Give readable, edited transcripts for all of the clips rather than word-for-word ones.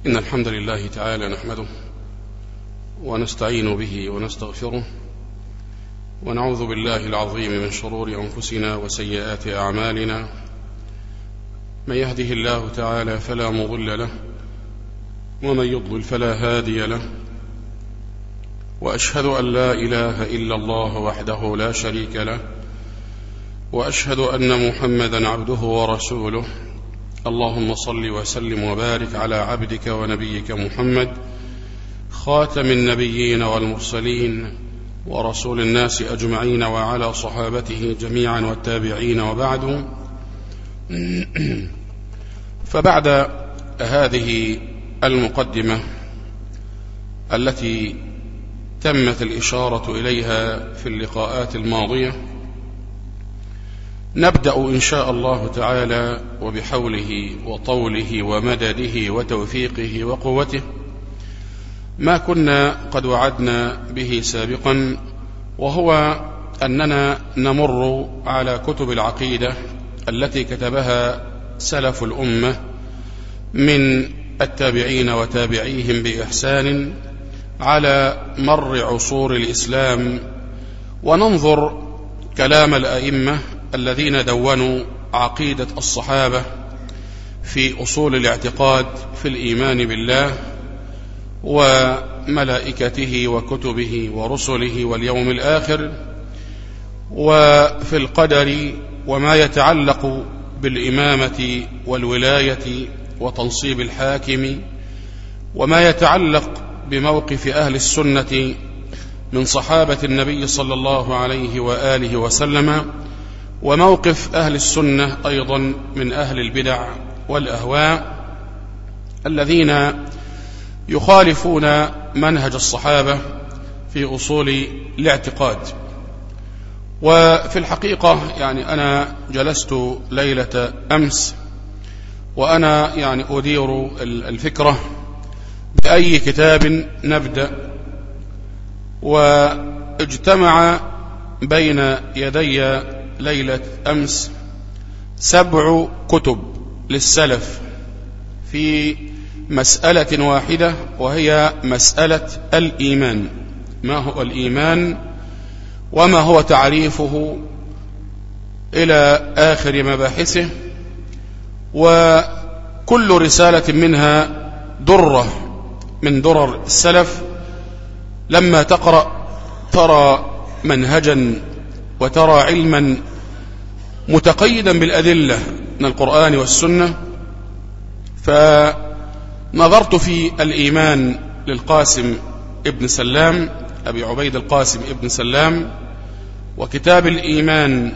إن الحمد لله تعالى نحمده ونستعين به ونستغفره ونعوذ بالله العظيم من شرور أنفسنا وسيئات أعمالنا. من يهده الله تعالى فلا مضل له ومن يضلل فلا هادي له، وأشهد أن لا إله إلا الله وحده لا شريك له، وأشهد أن محمدا عبده ورسوله. اللهم صل وسلم وبارك على عبدك ونبيك محمد خاتم النبيين والمرسلين ورسول الناس أجمعين، وعلى صحابته جميعا والتابعين، وبعد. فبعد هذه المقدمة التي تمت الإشارة إليها في اللقاءات الماضية، نبدأ إن شاء الله تعالى وبحوله وطوله ومدده وتوفيقه وقوته ما كنا قد وعدنا به سابقا، وهو أننا نمر على كتب العقيدة التي كتبها سلف الأمة من التابعين وتابعيهم بإحسان على مر عصور الإسلام، وننظر كلام الأئمة الذين دونوا عقيدة الصحابة في أصول الاعتقاد في الإيمان بالله وملائكته وكتبه ورسله واليوم الآخر، وفي القدر وما يتعلق بالإمامة والولاية وتنصيب الحاكم، وما يتعلق بموقف أهل السنة من صحابة النبي صلى الله عليه وآله وسلم، وموقف أهل السنة أيضا من أهل البدع والأهواء الذين يخالفون منهج الصحابة في أصول الاعتقاد. وفي الحقيقة أنا جلست ليلة أمس وأنا أدير الفكرة بأي كتاب نبدأ، واجتمع بين يدي ليلة أمس 7 كتب للسلف في مسألة واحدة، وهي مسألة الإيمان. ما هو الإيمان وما هو تعريفه إلى آخر مباحثه، وكل رسالة منها درة من درر السلف. لما تقرأ ترى منهجا وترى علما متقيدا بالأدلة من القرآن والسنة. فنظرت في الإيمان للقاسم ابن سلام، أبي عبيد القاسم ابن سلام، وكتاب الإيمان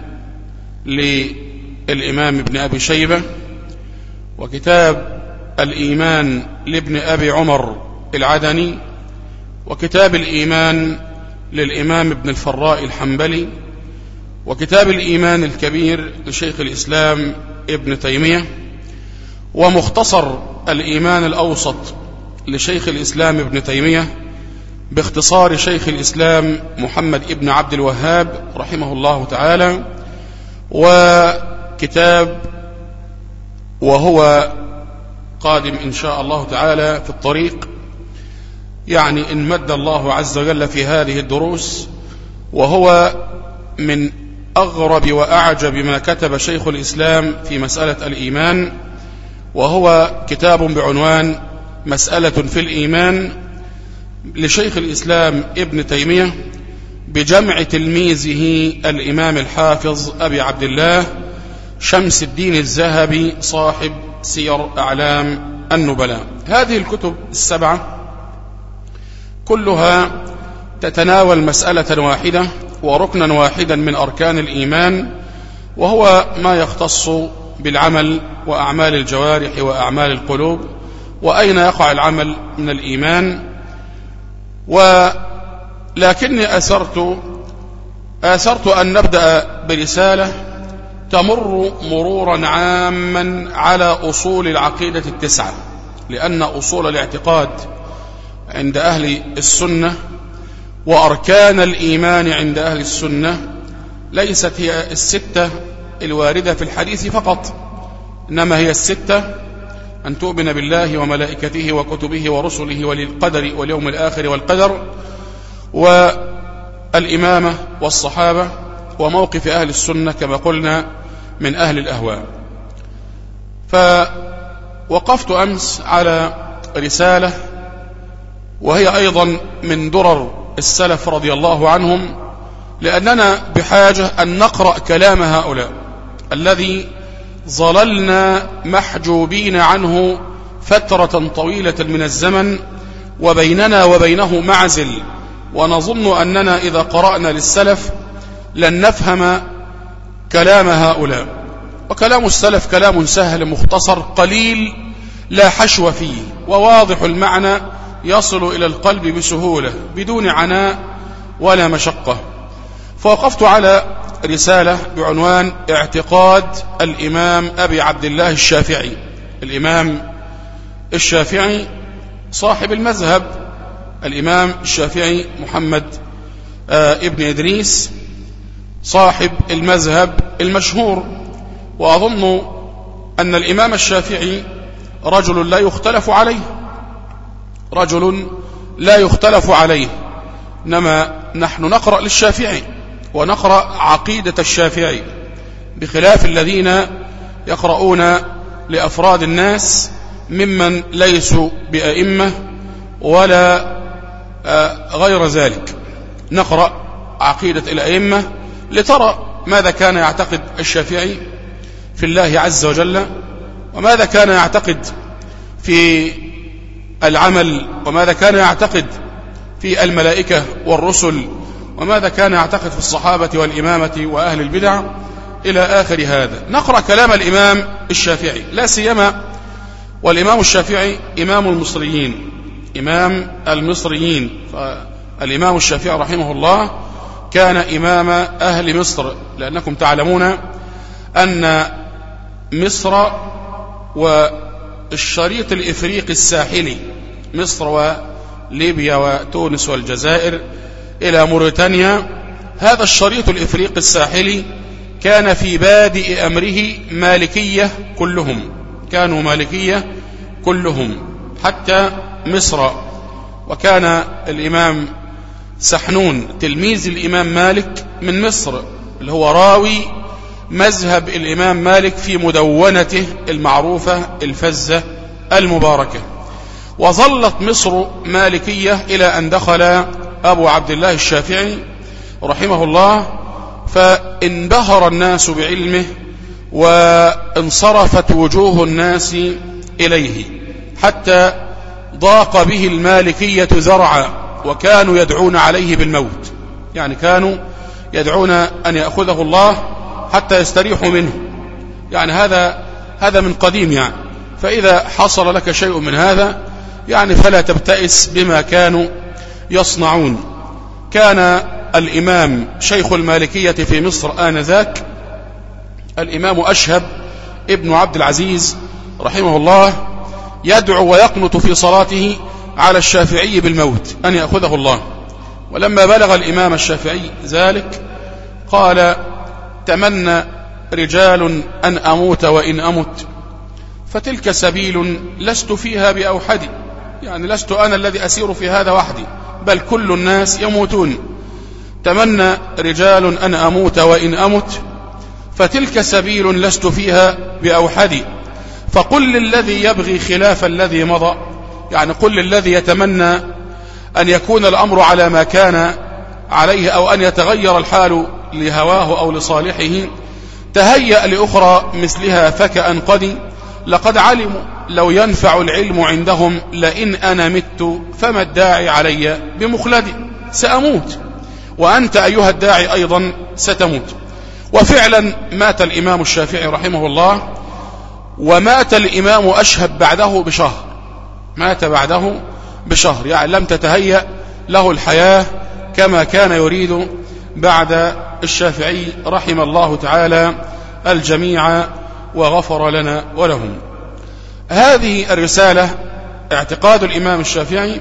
للإمام ابن أبي شيبة، وكتاب الإيمان لابن أبي عمر العدني، وكتاب الإيمان للإمام ابن الفراء الحنبلي، وكتاب الإيمان الكبير لشيخ الإسلام ابن تيمية، ومختصر الإيمان الأوسط لشيخ الإسلام ابن تيمية باختصار شيخ الإسلام محمد ابن عبد الوهاب رحمه الله تعالى، وكتاب وهو قادم إن شاء الله تعالى في الطريق، إن مد الله عز وجل في هذه الدروس، وهو من أغرب وأعجب ما كتب شيخ الإسلام في مسألة الإيمان، وهو كتاب بعنوان مسألة في الإيمان لشيخ الإسلام ابن تيمية بجمع تلميذه الإمام الحافظ أبي عبد الله شمس الدين الذهبي صاحب سير أعلام النبلاء. هذه الكتب 7 كلها تتناول مسألة واحدة وركنا واحدا من أركان الإيمان، وهو ما يختص بالعمل وأعمال الجوارح وأعمال القلوب، وأين يقع العمل من الإيمان. ولكني آثرت أن نبدأ برسالة تمر مرورا عاما على أصول العقيدة 9، لأن أصول الاعتقاد عند أهل السنة وأركان الإيمان عند أهل السنة ليست هي 6 الواردة في الحديث فقط، إنما هي 6 أن تؤمن بالله وملائكته وكتبه ورسله والقدر واليوم الآخر والقدر، والإمامة والصحابة، وموقف أهل السنة كما قلنا من أهل الأهواء. فوقفت أمس على رسالة وهي أيضا من درر السلف رضي الله عنهم، لأننا بحاجة أن نقرأ كلام هؤلاء الذي ظللنا محجوبين عنه فترة طويلة من الزمن، وبيننا وبينه معزل، ونظن أننا إذا قرأنا للسلف لن نفهم كلام هؤلاء. وكلام السلف كلام سهل مختصر قليل لا حشو فيه، وواضح المعنى يصل إلى القلب بسهولة بدون عناء ولا مشقة. فوقفت على رسالة بعنوان اعتقاد الإمام أبي عبد الله الشافعي. الإمام الشافعي صاحب المذهب، الإمام الشافعي محمد ابن إدريس صاحب المذهب المشهور. وأظن أن الإمام الشافعي رجل لا يختلف عليه، رجل لا يختلف عليه، إنما نحن نقرأ للشافعي ونقرأ عقيدة الشافعي، بخلاف الذين يقرؤون لأفراد الناس ممن ليسوا بأئمة ولا غير ذلك. نقرأ عقيدة الأئمة لترى ماذا كان يعتقد الشافعي في الله عز وجل، وماذا كان يعتقد في العمل، وماذا كان يعتقد في الملائكة والرسل، وماذا كان يعتقد في الصحابة والإمامة وأهل البدع إلى آخر هذا. نقرأ كلام الإمام الشافعي لا سيما، والإمام الشافعي إمام المصريين، إمام المصريين. فالإمام الشافعي رحمه الله كان إمام أهل مصر، لأنكم تعلمون أن مصر والشريط الإفريقي الساحلي، مصر وليبيا وتونس والجزائر إلى موريتانيا، هذا الشريط الإفريقي الساحلي كان في بادئ أمره مالكية كلهم، كانوا مالكية كلهم حتى مصر. وكان الإمام سحنون تلميذ الإمام مالك من مصر، اللي هو راوي مذهب الإمام مالك في مدونته المعروفة الفزة المباركة. وظلت مصر مالكية إلى أن دخل أبو عبد الله الشافعي رحمه الله، فانبهر الناس بعلمه وانصرفت وجوه الناس إليه، حتى ضاق به المالكية ذرعا، وكانوا يدعون عليه بالموت، يعني كانوا يدعون أن يأخذه الله حتى يستريحوا منه. يعني هذا من قديم يعني. فإذا حصل لك شيء من هذا يعني فلا تبتئس بما كانوا يصنعون. كان الإمام شيخ المالكية في مصر آنذاك الإمام أشهب ابن عبد العزيز رحمه الله يدعو ويقنط في صلاته على الشافعي بالموت أن يأخذه الله. ولما بلغ الإمام الشافعي ذلك قال: تمنى رجال أن أموت وإن أمت، فتلك سبيل لست فيها بأوحد، يعني لست أنا الذي أسير في هذا وحدي، بل كل الناس يموتون. تمنى رجال أن أموت وإن أمت، فتلك سبيل لست فيها بأوحد، فقل للذي يبغي خلاف الذي مضى، يعني قل للذي يتمنى أن يكون الأمر على ما كان عليه أو أن يتغير الحال لهواه أو لصالحه، تهيأ لأخرى مثلها فكأن لقد علموا لو ينفع العلم عندهم لئن أنا مت فما الداعي علي بمخلدي، سأموت وأنت أيها الداعي أيضا ستموت. وفعلا مات الإمام الشافعي رحمه الله، ومات الإمام أشهب بعده بشهر، مات بعده بشهر، يعني لم تتهيأ له الحياة كما كان يريد بعد الشافعي رحم الله تعالى الجميع وغفر لنا ولهم. هذه الرسالة اعتقاد الإمام الشافعي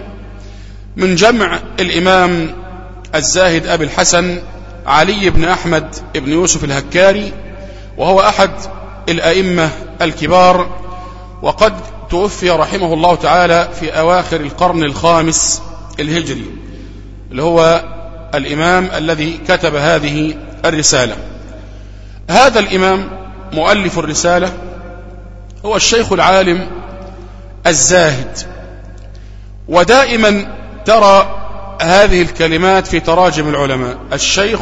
من جمع الإمام الزاهد أبي الحسن علي بن أحمد بن يوسف الهكاري، وهو أحد الأئمة الكبار، وقد توفي رحمه الله تعالى في أواخر القرن الخامس الهجري، اللي هو الإمام الذي كتب هذه الرسالة. هذا الإمام مؤلف الرسالة هو الشيخ العالم الزاهد، ودائما ترى هذه الكلمات في تراجم العلماء: الشيخ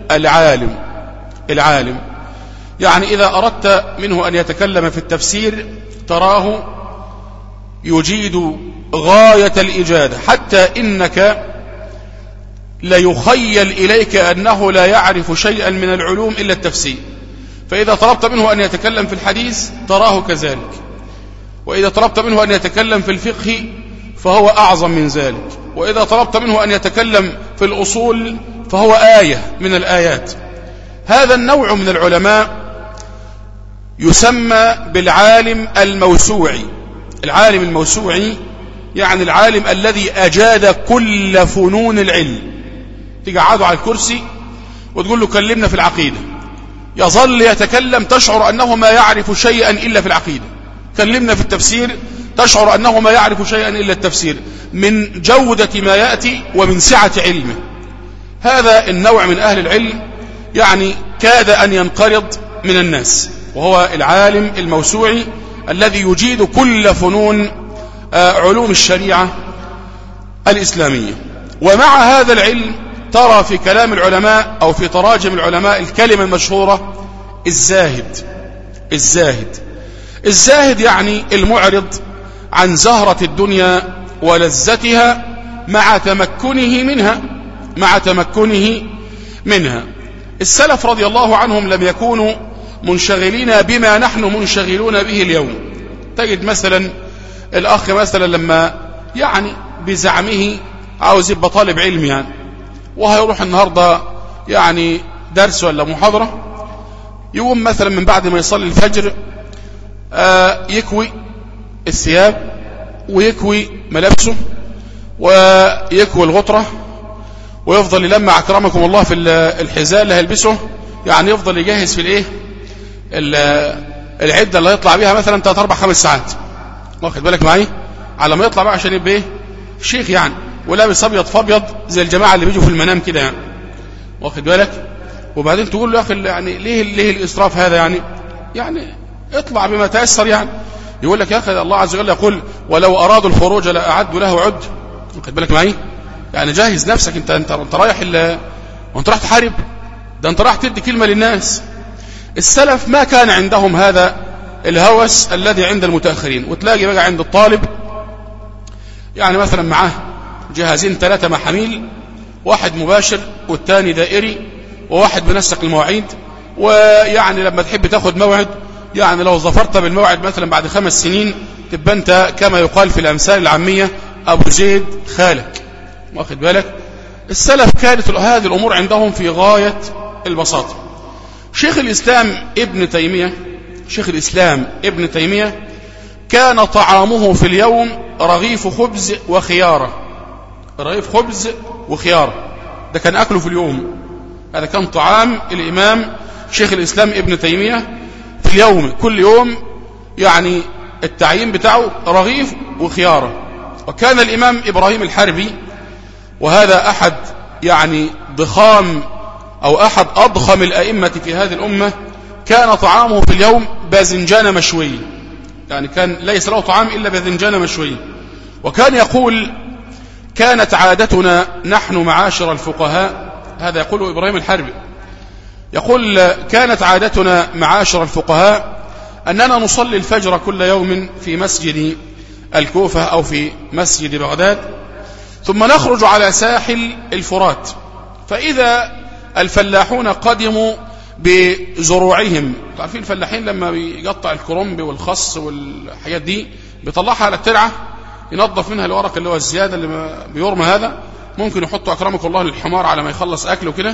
العالم. يعني إذا أردت منه أن يتكلم في التفسير تراه يجيد غاية الإجادة، حتى إنك ليخيل إليك أنه لا يعرف شيئا من العلوم إلا التفسير. فإذا طلبت منه أن يتكلم في الحديث تراه كذلك، وإذا طلبت منه أن يتكلم في الفقه فهو أعظم من ذلك، وإذا طلبت منه أن يتكلم في الأصول فهو آية من الآيات. هذا النوع من العلماء يسمى بالعالم الموسوعي. العالم الموسوعي يعني العالم الذي أجاد كل فنون العلم. تقعده على الكرسي وتقول له كلمنا في العقيدة، يظل يتكلم تشعر أنه ما يعرف شيئا إلا في العقيدة. كلمنا في التفسير تشعر أنه ما يعرف شيئا إلا التفسير، من جودة ما يأتي ومن سعة علمه. هذا النوع من أهل العلم يعني كاد أن ينقرض من الناس، وهو العالم الموسوعي الذي يجيد كل فنون علوم الشريعة الإسلامية. ومع هذا العلم ترى في كلام العلماء أو في تراجم العلماء الكلمة المشهورة: الزاهد يعني المعرض عن زهرة الدنيا ولذتها مع تمكنه منها. السلف رضي الله عنهم لم يكونوا منشغلين بما نحن منشغلون به اليوم. تجد مثلا الأخ مثلا لما يعني بزعمه عاوز يبقى طالب علم يعني، وهيروح النهاردة يعني درس ولا محاضرة، يقوم مثلا من بعد ما يصلي الفجر يكوي الثياب ويكوي ملابسه ويكوي الغطرة، ويفضل يلمع أكرمكم الله في الحذاء اللي هيلبسه، يعني يفضل يجهز في الايه العدة اللي هيطلع بيها مثلا 3-4-5 ساعات. واخد بالك معي؟ على ما يطلع بقى عشان يبقى ايه شيخ يعني، ولابس ابيض فابيض زي الجماعة اللي بيجوا في المنام كده يعني. واخد بالك؟ وبعدين تقول له يا اخي يعني ليه الاسراف هذا يعني اطلع بما تيسر يعني. يقول لك يا اخي الله عز وجل يقول: ولو ارادوا الخروج لاعدوا له عد. واخد بالك معي؟ يعني جاهز نفسك، انت رايح وانت رايح تحارب، ده انت رايح تدي كلمة للناس. السلف ما كان عندهم هذا الهوس الذي عند المتأخرين. وتلاقي بقى عند الطالب يعني مثلا معاه جهازين 3 محاميل، واحد مباشر والتاني دائري، وواحد بنسق المواعيد. ويعني لما تحب تاخد موعد، يعني لو ظفرت بالموعد مثلا بعد 5 سنين تبقى انت كما يقال في الأمثال العامية أبو زيد خالك. واخد بالك؟ السلف كانت هذه الأمور عندهم في غاية البساطة. شيخ الإسلام ابن تيمية كان طعامه في اليوم رغيف خبز وخيارة. ده كان أكله في اليوم. هذا كان طعام الإمام شيخ الإسلام ابن تيمية في اليوم، كل يوم يعني التعيين بتاعه رغيف وخيارة. وكان الإمام إبراهيم الحربي، وهذا أحد يعني ضخام أو أحد أضخم الأئمة في هذه الأمة، كان طعامه في اليوم باذنجان مشوي. يعني كان ليس له طعام إلا باذنجان مشوي. وكان يقول: كانت عادتنا نحن معاشر الفقهاء، هذا يقول إبراهيم الحربي، يقول: كانت عادتنا معاشر الفقهاء أننا نصلي الفجر كل يوم في مسجد الكوفة أو في مسجد بغداد، ثم نخرج على ساحل الفرات، فإذا الفلاحون قدموا بزروعهم. تعرفين الفلاحين لما بيقطع الكرنب والخس والحاجات دي بيطلعها على الترعة، ينظف منها الورق اللي هو الزيادة اللي بيرمى، هذا ممكن يحطوا أكرمك الله للحمار على ما يخلص أكله كده،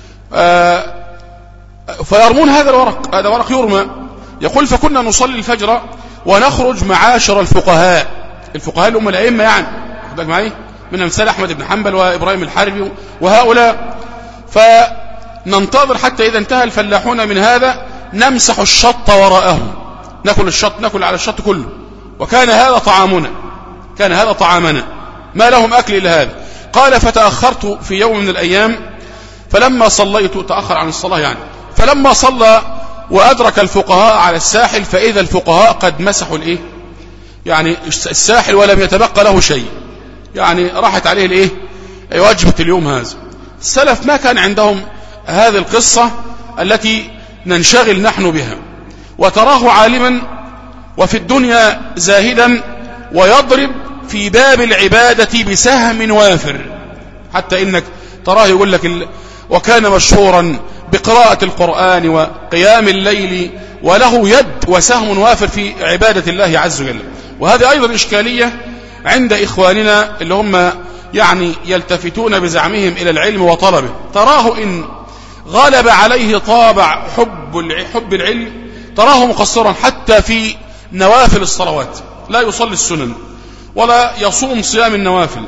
فيرمون هذا الورق، هذا ورق يرمى. يقول: فكنا نصلي الفجر ونخرج معاشر الفقهاء اللي هم الأئمة يعني، خدك معي، من أمثال أحمد بن حنبل وإبراهيم الحربي وهؤلاء، فننتظر حتى إذا انتهى الفلاحون من هذا نمسح الشط وراءهم، نأكل على الشط كله. وكان هذا طعامنا، كان هذا طعامنا، ما لهم أكل إلا هذا. قال فتأخرت في يوم من الأيام فلما صليت، تأخر عن الصلاة يعني، فلما صلى وأدرك الفقهاء على الساحل فإذا الفقهاء قد مسحوا الإيه يعني الساحل ولم يتبقى له شيء، يعني راحت عليه الإيه وجبة اليوم هذا. السلف ما كان عندهم هذه القصة التي ننشغل نحن بها، وتراه عالما وفي الدنيا زاهدا ويضرب في باب العبادة بسهم وافر، حتى إنك تراه يقول لك وكان مشهورا بقراءة القرآن وقيام الليل وله يد وسهم وافر في عبادة الله عز وجل. وهذه أيضا إشكالية عند إخواننا اللي هم يعني يلتفتون بزعمهم إلى العلم وطلبه، تراه إن غلب عليه طابع حب العلم تراه مقصرا حتى في نوافل الصلوات، لا يصلي السنن ولا يصوم صيام النوافل،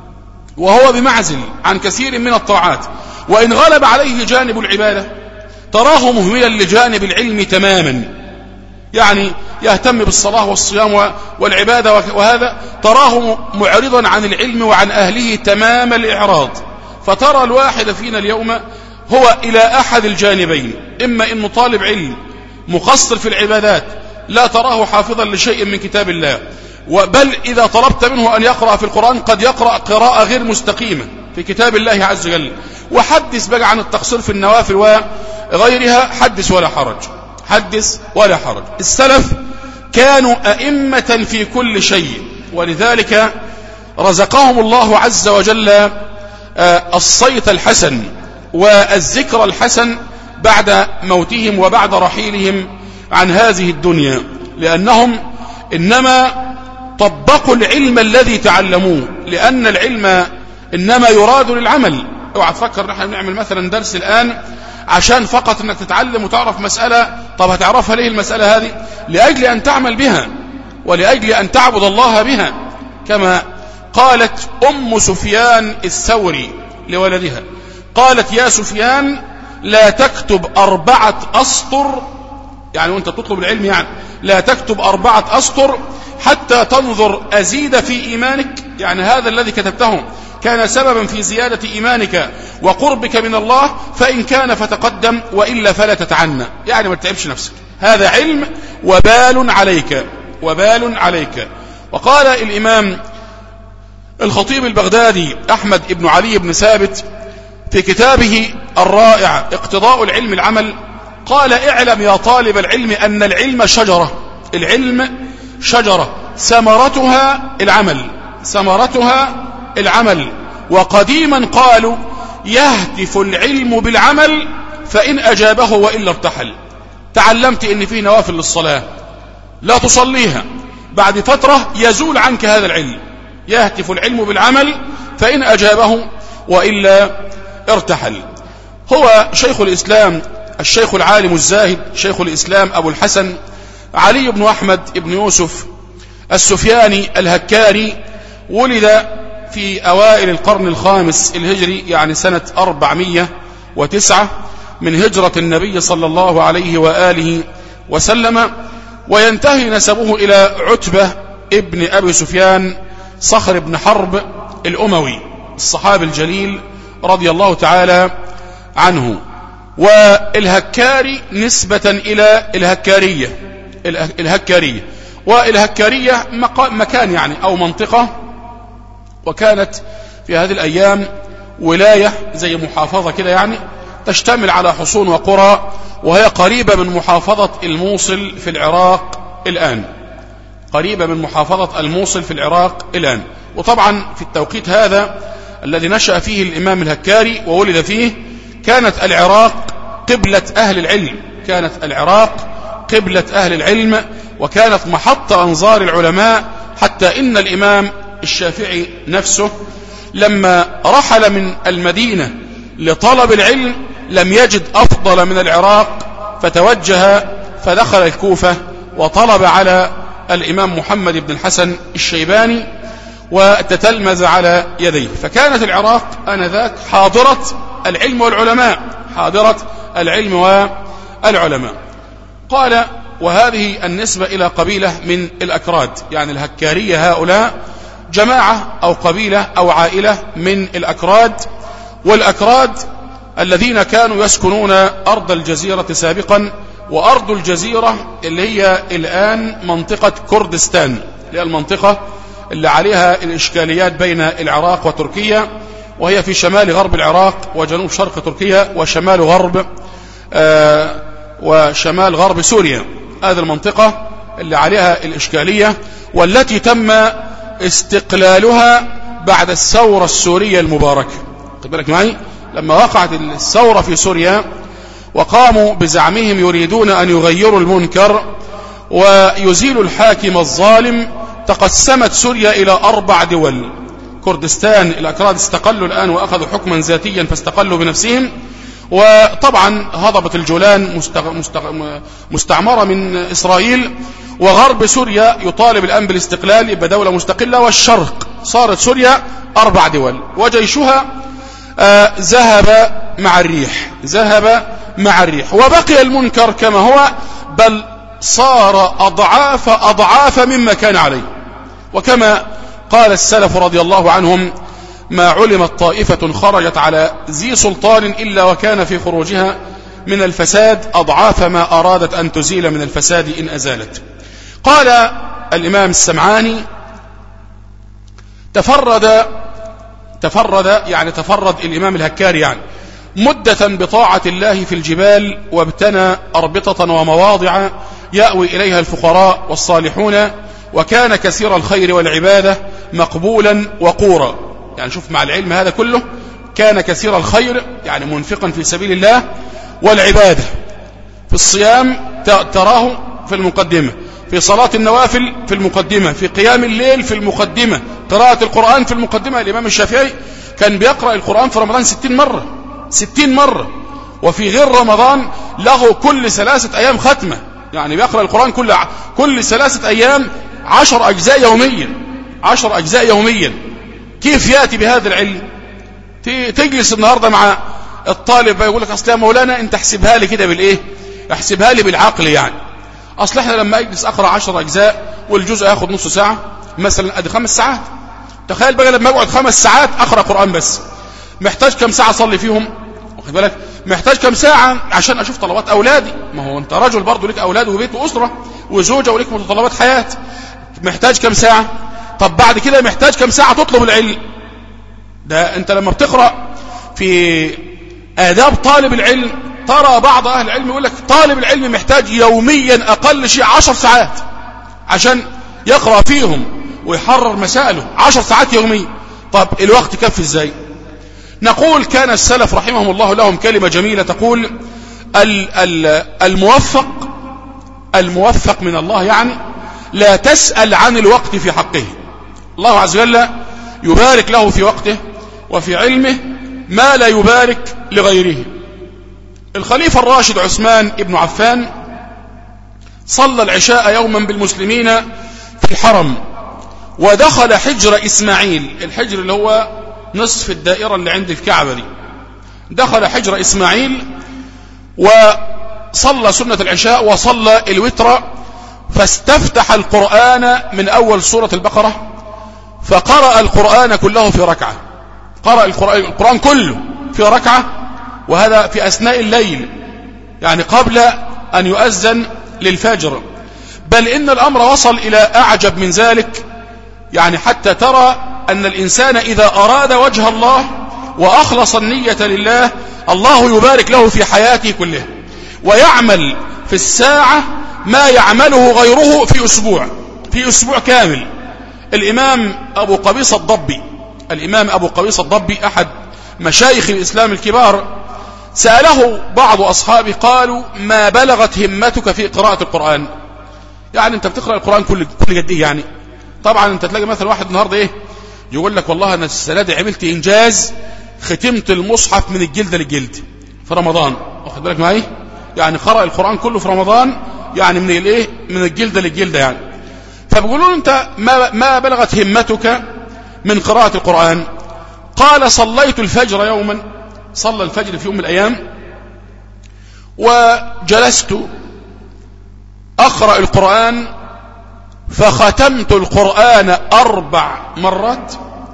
وهو بمعزل عن كثير من الطاعات. وإن غلب عليه جانب العبادة تراه مهملا لجانب العلم تماما، يعني يهتم بالصلاة والصيام والعبادة وهذا، تراه معرضا عن العلم وعن أهله تمام الإعراض. فترى الواحد فينا اليوم هو إلى أحد الجانبين، إما إنه طالب علم مقصر في العبادات لا تراه حافظا لشيء من كتاب الله، بل إذا طلبت منه أن يقرأ في القرآن قد يقرأ قراءة غير مستقيمة في كتاب الله عز وجل. وحدث بقى عن التقصير في النوافل وغيرها، حدث ولا حرج، حدث ولا حرج. السلف كانوا أئمة في كل شيء، ولذلك رزقهم الله عز وجل الصيت الحسن والذكر الحسن بعد موتهم وبعد رحيلهم عن هذه الدنيا، لأنهم إنما طبقوا العلم الذي تعلموه، لأن العلم إنما يراد للعمل. اوعى تفكر نحن نعمل مثلا درس الآن عشان فقط انك تتعلم وتعرف مسألة. طب هتعرفها ليه المسألة هذه؟ لأجل أن تعمل بها ولأجل أن تعبد الله بها، كما قالت أم سفيان الثوري لولدها، قالت يا سفيان لا تكتب 4 أسطر، يعني وانت تطلب العلم يعني لا تكتب 4 أسطر حتى تنظر أزيد في إيمانك، يعني هذا الذي كتبته كان سببا في زيادة إيمانك وقربك من الله، فإن كان فتقدم وإلا فلا تتعنى، يعني ما تتعبش نفسك، هذا علم وبال عليك، وبال عليك. وقال الإمام الخطيب البغدادي أحمد بن علي بن ثابت في كتابه الرائع اقتضاء العلم العمل، قال اعلم يا طالب العلم أن العلم شجرة، العلم شجرة ثمرتها العمل، ثمرتها العمل. وقديما قالوا يهتف العلم بالعمل فإن أجابه وإلا ارتحل. تعلمت إن فيه نوافل للصلاة لا تصليها، بعد فترة يزول عنك هذا العلم، يهتف العلم بالعمل فإن أجابه وإلا ارتحل. هو شيخ الإسلام الشيخ العالم الزاهد شيخ الإسلام أبو الحسن علي بن أحمد بن يوسف السفياني الهكاري، ولد في أوائل القرن الخامس الهجري، يعني سنة 409 من هجرة النبي صلى الله عليه وآله وسلم، وينتهي نسبه إلى عتبة ابن أبي سفيان صخر بن حرب الأموي الصحابي الجليل رضي الله تعالى عنه. والهكاري نسبة إلى الهكارية، والهكارية مكان يعني أو منطقة، وكانت في هذه الأيام ولاية زي محافظة كده، يعني تشتمل على حصون وقرى، وهي قريبة من محافظة الموصل في العراق الآن، قريبة من محافظة الموصل في العراق الآن. وطبعا في التوقيت هذا الذي نشأ فيه الإمام الهكاري وولد فيه كانت العراق قبلة أهل العلم، كانت العراق قبلة أهل العلم، وكانت محط أنظار العلماء، حتى إن الإمام الشافعي نفسه لما رحل من المدينة لطلب العلم لم يجد أفضل من العراق، فتوجه فدخل الكوفة وطلب على الإمام محمد بن الحسن الشيباني وتتلمذ على يديه. فكانت العراق آنذاك حاضرة العلم والعلماء، حاضرة العلم والعلماء. قال وهذه النسبة إلى قبيلة من الأكراد، يعني الهكارية هؤلاء جماعة أو قبيلة أو عائلة من الأكراد، والأكراد الذين كانوا يسكنون أرض الجزيرة سابقا، وأرض الجزيرة اللي هي الآن منطقة كردستان، اللي هي المنطقة اللي عليها الإشكاليات بين العراق وتركيا، وهي في شمال غرب العراق وجنوب شرق تركيا وشمال غرب سوريا. هذه المنطقة اللي عليها الإشكالية، والتي تم استقلالها بعد الثورة السورية المباركة. خد بالك معي، لما وقعت الثورة في سوريا وقاموا بزعمهم يريدون أن يغيروا المنكر ويزيلوا الحاكم الظالم، تقسمت سوريا إلى 4 دول. كردستان الأكراد استقلوا الآن وأخذوا حكما ذاتيا فاستقلوا بنفسهم، وطبعا هضبة الجولان مستعمرة من إسرائيل، وغرب سوريا يطالب الآن بالاستقلال يبقى دولة مستقلة، والشرق صارت سوريا 4 دول، وجيشها ذهب مع الريح وبقي المنكر كما هو، بل صار أضعاف مما كان عليه. وكما قال السلف رضي الله عنهم: ما علمت طائفة خرجت على ذي سلطان إلا وكان في خروجها من الفساد أضعاف ما أرادت أن تزيل من الفساد إن أزالت. قال الإمام السمعاني: تفرد الإمام الهكاري يعني مدة بطاعة الله في الجبال، وابتنى أربطة ومواضع يأوي إليها الفقراء والصالحون، وكان كثير الخير والعبادة مقبولا وقورا. يعني شوف، مع العلم هذا كله كان كثير الخير، يعني منفقا في سبيل الله، والعبادة في الصيام تراه في المقدمة، في صلاة النوافل في المقدمة، في قيام الليل في المقدمة، قراءة القرآن في المقدمة. الإمام الشافعي كان بيقرأ القرآن في رمضان 60 مرة، وفي غير رمضان له كل 3 أيام ختمة، يعني بيقرأ القرآن كل 3 أيام 10 أجزاء يوميا. كيف يأتي بهذا العلم؟ تجلس النهاردة مع الطالب يقول لك: أصل يا مولانا أنت احسبها لي كده بالإيه؟ احسبها لي بالعقل، يعني أصل احنا لما أجلس أقرأ 10 أجزاء والجزء ياخد نص ساعة مثلا، أدي 5 ساعات. تخيل بقى لما أقعد 5 ساعات أقرأ قرآن بس، محتاج كم ساعة أصلي فيهم؟ واخد بالك؟ محتاج كم ساعة عشان أشوف طلبات أولادي؟ ما هو أنت رجل برضه، لك أولاد وبيت وأسرة وزوجة ولك متطلبات حياة. محتاج كم ساعة؟ طب بعد كده محتاج كم ساعة تطلب العلم؟ ده أنت لما بتقرأ في آداب طالب العلم ترى بعض أهل العلم يقول لك طالب العلم محتاج يوميا أقل شيء 10 ساعات عشان يقرأ فيهم ويحرر مسائله. 10 ساعات يوميا. طب الوقت كفي ازاي؟ نقول كان السلف رحمهم الله لهم كلمة جميلة تقول: الموفق من الله، يعني لا تسأل عن الوقت في حقه. الله عز وجل يبارك له في وقته وفي علمه ما لا يبارك لغيره. الخليفة الراشد عثمان ابن عفان صلى العشاء يوما بالمسلمين في الحرم، ودخل حجر إسماعيل، الحجر اللي هو نصف الدائرة اللي عند الكعبة دي، دخل حجر إسماعيل وصلى سنة العشاء وصلى الوتر، فاستفتح القرآن من أول سورة البقرة، فقرأ القرآن كله في ركعة. قرأ القرآن كله في ركعة، وهذا في أثناء الليل، يعني قبل أن يؤذن للفجر. بل إن الأمر وصل إلى أعجب من ذلك، يعني حتى ترى أن الإنسان إذا أراد وجه الله وأخلص النية لله، الله يبارك له في حياته كلها، ويعمل في الساعة ما يعمله غيره في أسبوع كامل. الإمام أبو قبيص الضبي أحد مشايخ الإسلام الكبار، سأله بعض أصحابه قالوا: ما بلغت همتك في قراءة القرآن؟ يعني أنت بتقرأ القرآن كل قد إيه يعني؟ طبعا أنت تلاقي مثلا واحد النهاردة يقول لك: والله أنا السنة دي عملت إنجاز، ختمت المصحف من الجلد للجلد في رمضان. واخد بالك معي؟ يعني قرأ القرآن كله في رمضان، يعني من الجلد للجلد يعني. فبيقولوا له: أنت ما بلغت همتك من قراءة القرآن؟ قال: صليت الفجر يوما، صلى الفجر في يوم من الأيام، وجلست أقرأ القرآن فختمت القرآن 4 مرات،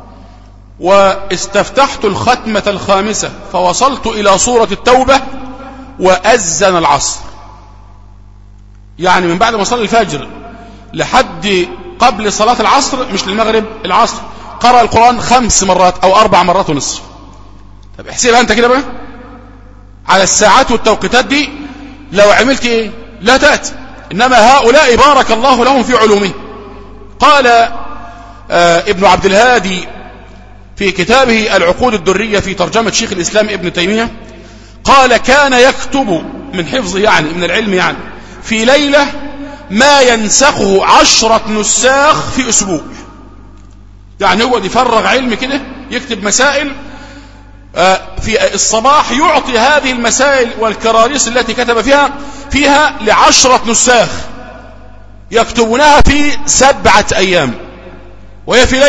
واستفتحت الختمة الخامسة فوصلت إلى سورة التوبة وأذن العصر. يعني من بعد ما صلى الفجر لحد قبل صلاة العصر، مش للمغرب، العصر، قرأ القرآن 5 مرات أو 4 مرات ونصف. طب احسبها أنت كده بقى على الساعات والتوقيتات دي، لو عملت إيه لا تأتي. إنما هؤلاء بارك الله لهم في علومه. قال ابن عبد الهادي في كتابه العقود الدرية في ترجمة شيخ الإسلام ابن تيمية، قال كان يكتب من حفظه، يعني من العلم، يعني في ليلة ما ينسخه 10 نساخ في أسبوع. يعني هو يفرغ علم كده، يكتب مسائل في الصباح، يعطي هذه المسائل والكراريس التي كتب فيها ل10 نساخ يكتبونها في 7 أيام، وهي في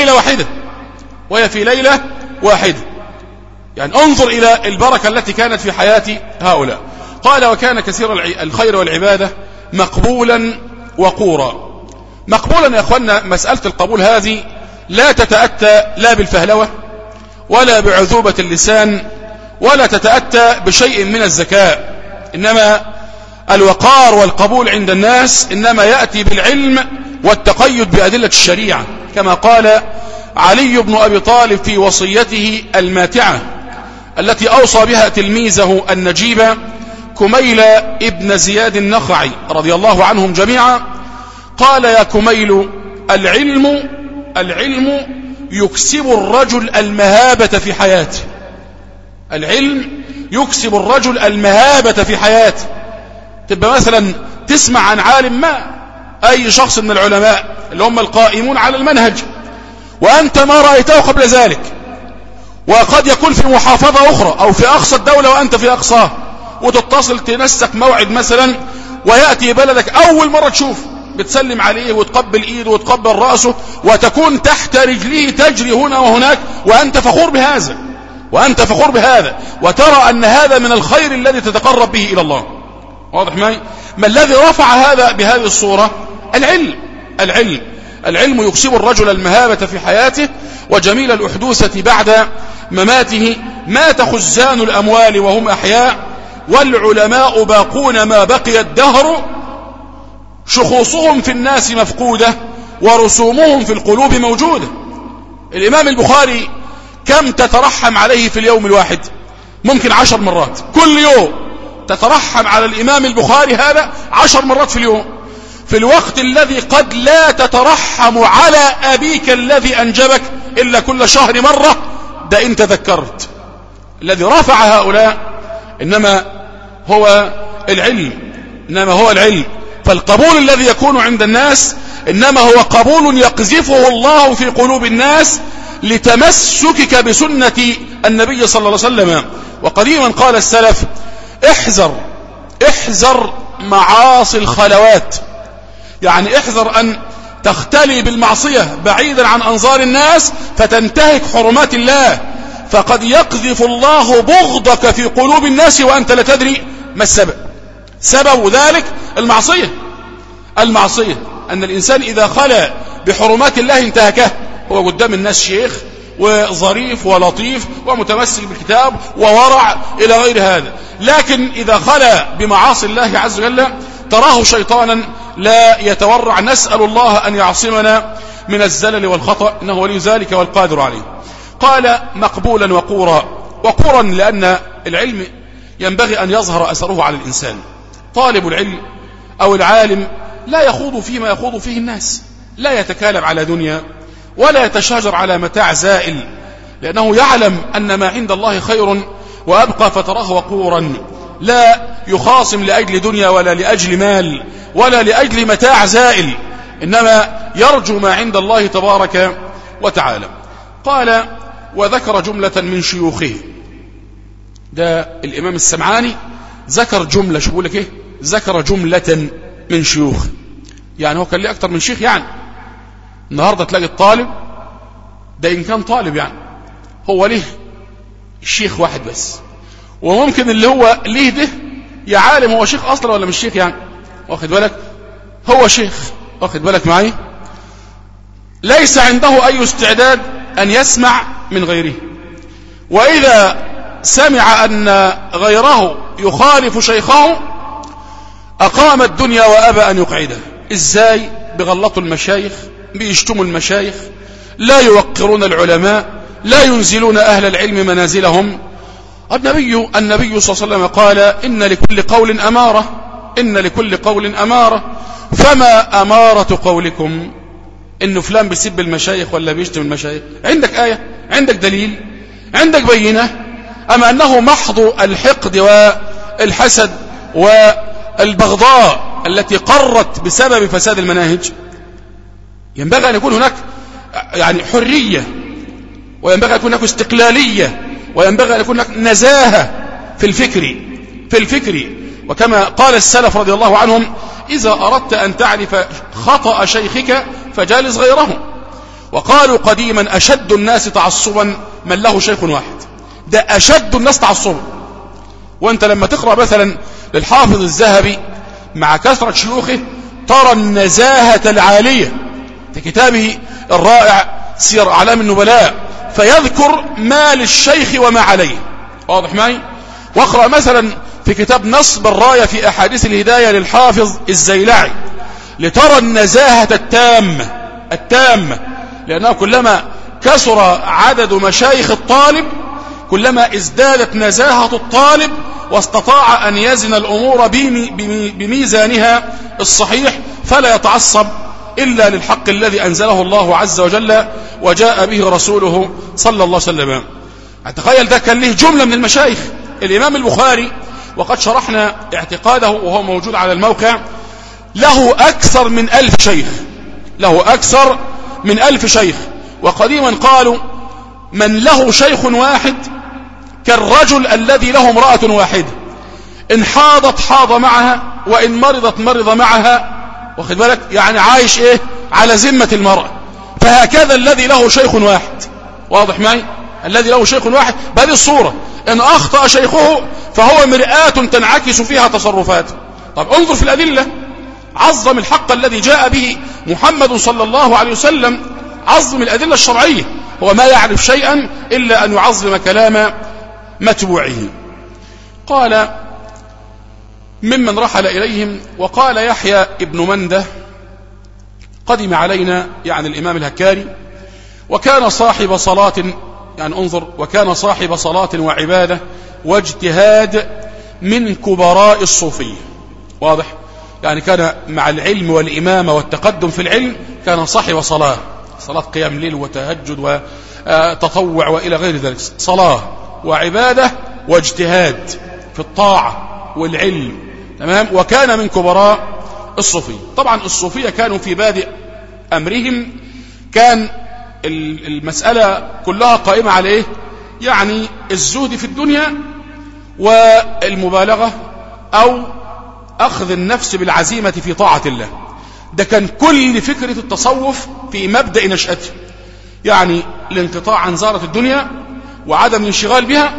ليلة واحدة. يعني انظر إلى البركة التي كانت في حياة هؤلاء. قال وكان كثير الخير والعبادة مقبولا وقورا. مقبولا يا أخوانا، مسألة القبول هذه لا تتأتى لا بالفهلوة ولا بعذوبة اللسان ولا تتأتى بشيء من الذكاء، إنما الوقار والقبول عند الناس إنما يأتي بالعلم والتقيد بأدلة الشريعة، كما قال علي بن أبي طالب في وصيته الماتعة التي أوصى بها تلميذه النجيب كميل ابن زياد النخعي رضي الله عنهم جميعا. قال يا كميل العلم يكسب الرجل المهابة في حياته. العلم يكسب الرجل المهابة في حياته. تبقى مثلا تسمع عن عالم ما، أي شخص من العلماء اللي هم القائمون على المنهج، وأنت ما رأيته قبل ذلك، وقد يكون في محافظة أخرى أو في أقصى الدولة وأنت في أقصاه، وتتصل تنسك موعد مثلا ويأتي بلدك أول مرة تشوف، بتسلم عليه وتقبل إيده وتقبل رأسه وتكون تحت رجليه تجري هنا وهناك، وأنت فخور بهذا وترى أن هذا من الخير الذي تتقرب به إلى الله. واضح معي؟ ما الذي رفع هذا بهذه الصورة؟ العلم يكسب الرجل المهابة في حياته وجميل الأحدوثة بعد مماته. مات خزان الأموال وهم أحياء، والعلماء باقون ما بقي الدهر، شخوصهم في الناس مفقودة ورسومهم في القلوب موجودة. الإمام البخاري كم تترحم عليه في اليوم الواحد؟ ممكن 10 مرات كل يوم تترحم على الإمام البخاري هذا 10 مرات في اليوم، في الوقت الذي قد لا تترحم على أبيك الذي أنجبك إلا كل شهر مرة. ده إن تذكرت. الذي رفع هؤلاء إنما هو العلم. فالقبول الذي يكون عند الناس إنما هو قبول يقذفه الله في قلوب الناس لتمسكك بسنة النبي صلى الله عليه وسلم. وقديما قال السلف: احذر معاصي الخلوات، يعني احذر أن تختلي بالمعصية بعيدا عن أنظار الناس فتنتهك حرمات الله، فقد يقذف الله بغضك في قلوب الناس وأنت لا تدري ما سبب ذلك. المعصية أن الإنسان إذا خلى بحرمات الله انتهكه. هو قدام الناس شيخ وظريف ولطيف ومتمسك بالكتاب وورع إلى غير هذا، لكن إذا خلى بمعاصي الله عز وجل تراه شيطانا لا يتورع. نسأل الله أن يعصمنا من الزلل والخطأ، إنه ولي ذلك والقادر عليه. قال مقبولا وقورا لأن العلم ينبغي أن يظهر أثره على الإنسان. طالب العلم أو العالم لا يخوض فيما يخوض فيه الناس، لا يتكالب على دنيا ولا يتشاجر على متاع زائل، لأنه يعلم أن ما عند الله خير وأبقى، فتراه وقورا لا يخاصم لأجل دنيا ولا لأجل مال ولا لأجل متاع زائل، إنما يرجو ما عند الله تبارك وتعالى. قال وذكر جملة من شيوخه. ده الإمام السمعاني ذكر جملة، شو بقول لك إيه؟ ذكر جملة من شيوخ، يعني هو كان ليه أكتر من شيخ. يعني النهاردة تلاقي الطالب ده إن كان طالب يعني هو ليه الشيخ واحد بس، وممكن اللي هو ليه ده يا عالم هو شيخ أصلا ولا مش شيخ، يعني واخد بالك. هو شيخ، واخد بالك معي، ليس عنده أي استعداد أن يسمع من غيره، وإذا سمع أن غيره يخالف شيخه أقام الدنيا وأبى أن يقعده. إزاي؟ بغلطوا المشايخ، بيشتموا المشايخ، لا يوقرون العلماء، لا ينزلون أهل العلم منازلهم. النبي صلى الله عليه وسلم قال: إن لكل قول أمارة، إن لكل قول أمارة، فما أمارة قولكم؟ إنه فلان بيسب المشايخ ولا بيشتم المشايخ؟ عندك آية؟ عندك دليل؟ عندك بينة؟ أما أنه محض الحقد والحسد والبغضاء التي قرت بسبب فساد المناهج؟ ينبغي أن يكون هناك يعني حرية، وينبغي أن يكون هناك استقلالية، وينبغي أن يكون هناك نزاهة في الفكر. وكما قال السلف رضي الله عنهم: إذا أردت أن تعرف خطأ شيخك فجالس غيره. وقالوا قديما: أشد الناس تعصبا من له شيخ واحد. ده أشد الناس تعصبا. وأنت لما تقرأ مثلا للحافظ الذهبي مع كثرة شيوخه ترى النزاهة العالية في كتابه الرائع سير أعلام النبلاء، فيذكر ما للشيخ وما عليه. واضح معي؟ واقرأ مثلا في كتاب نصب الراية في أحاديث الهداية للحافظ الزيلعي لترى النزاهة التامة، لأنه كلما كثر عدد مشايخ الطالب كلما ازدادت نزاهة الطالب، واستطاع أن يزن الأمور بميزانها الصحيح، فلا يتعصب إلا للحق الذي أنزله الله عز وجل وجاء به رسوله صلى الله عليه وسلم. تخيل ده كان له جملة من المشايخ. الإمام البخاري، وقد شرحنا اعتقاده وهو موجود على الموقع، له أكثر من 1000 شيخ، له أكثر من 1000 شيخ. وقديما قالوا: من له شيخ واحد كالرجل الذي له امرأة واحدة، إن حاضت حاض معها، وإن مرضت مرض معها. واخد بالك؟ يعني عايش إيه؟ على ذمة المرأة. فهكذا الذي له شيخ واحد. واضح معي؟ الذي له شيخ واحد بهذه الصورة، إن أخطأ شيخه فهو مرآة تنعكس فيها تصرفاته. طب انظر في الأدلة، عظم الحق الذي جاء به محمد صلى الله عليه وسلم، عظم الأدلة الشرعية. هو ما يعرف شيئا إلا أن يعظم كلام متبوعه. قال ممن رحل إليهم، وقال يحيى ابن منده قدم علينا، يعني الإمام الهكاري، وكان صاحب صلاة، يعني انظر، وكان صاحب صلاة وعبادة واجتهاد من كبراء الصوفية. واضح؟ يعني كان مع العلم والإمامة والتقدم في العلم كان صاحب صلاة قيام ليل وتهجد وتطوع وإلى غير ذلك، صلاة وعبادة واجتهاد في الطاعة والعلم. تمام؟ وكان من كبراء الصوفية. طبعا الصوفية كانوا في بادئ أمرهم كان المسألة كلها قائمة على إيه؟ يعني الزهد في الدنيا والمبالغة أو أخذ النفس بالعزيمة في طاعة الله. ده كان كل فكرة التصوف في مبدأ نشأته، يعني الانقطاع عن زارة الدنيا وعدم الانشغال بها،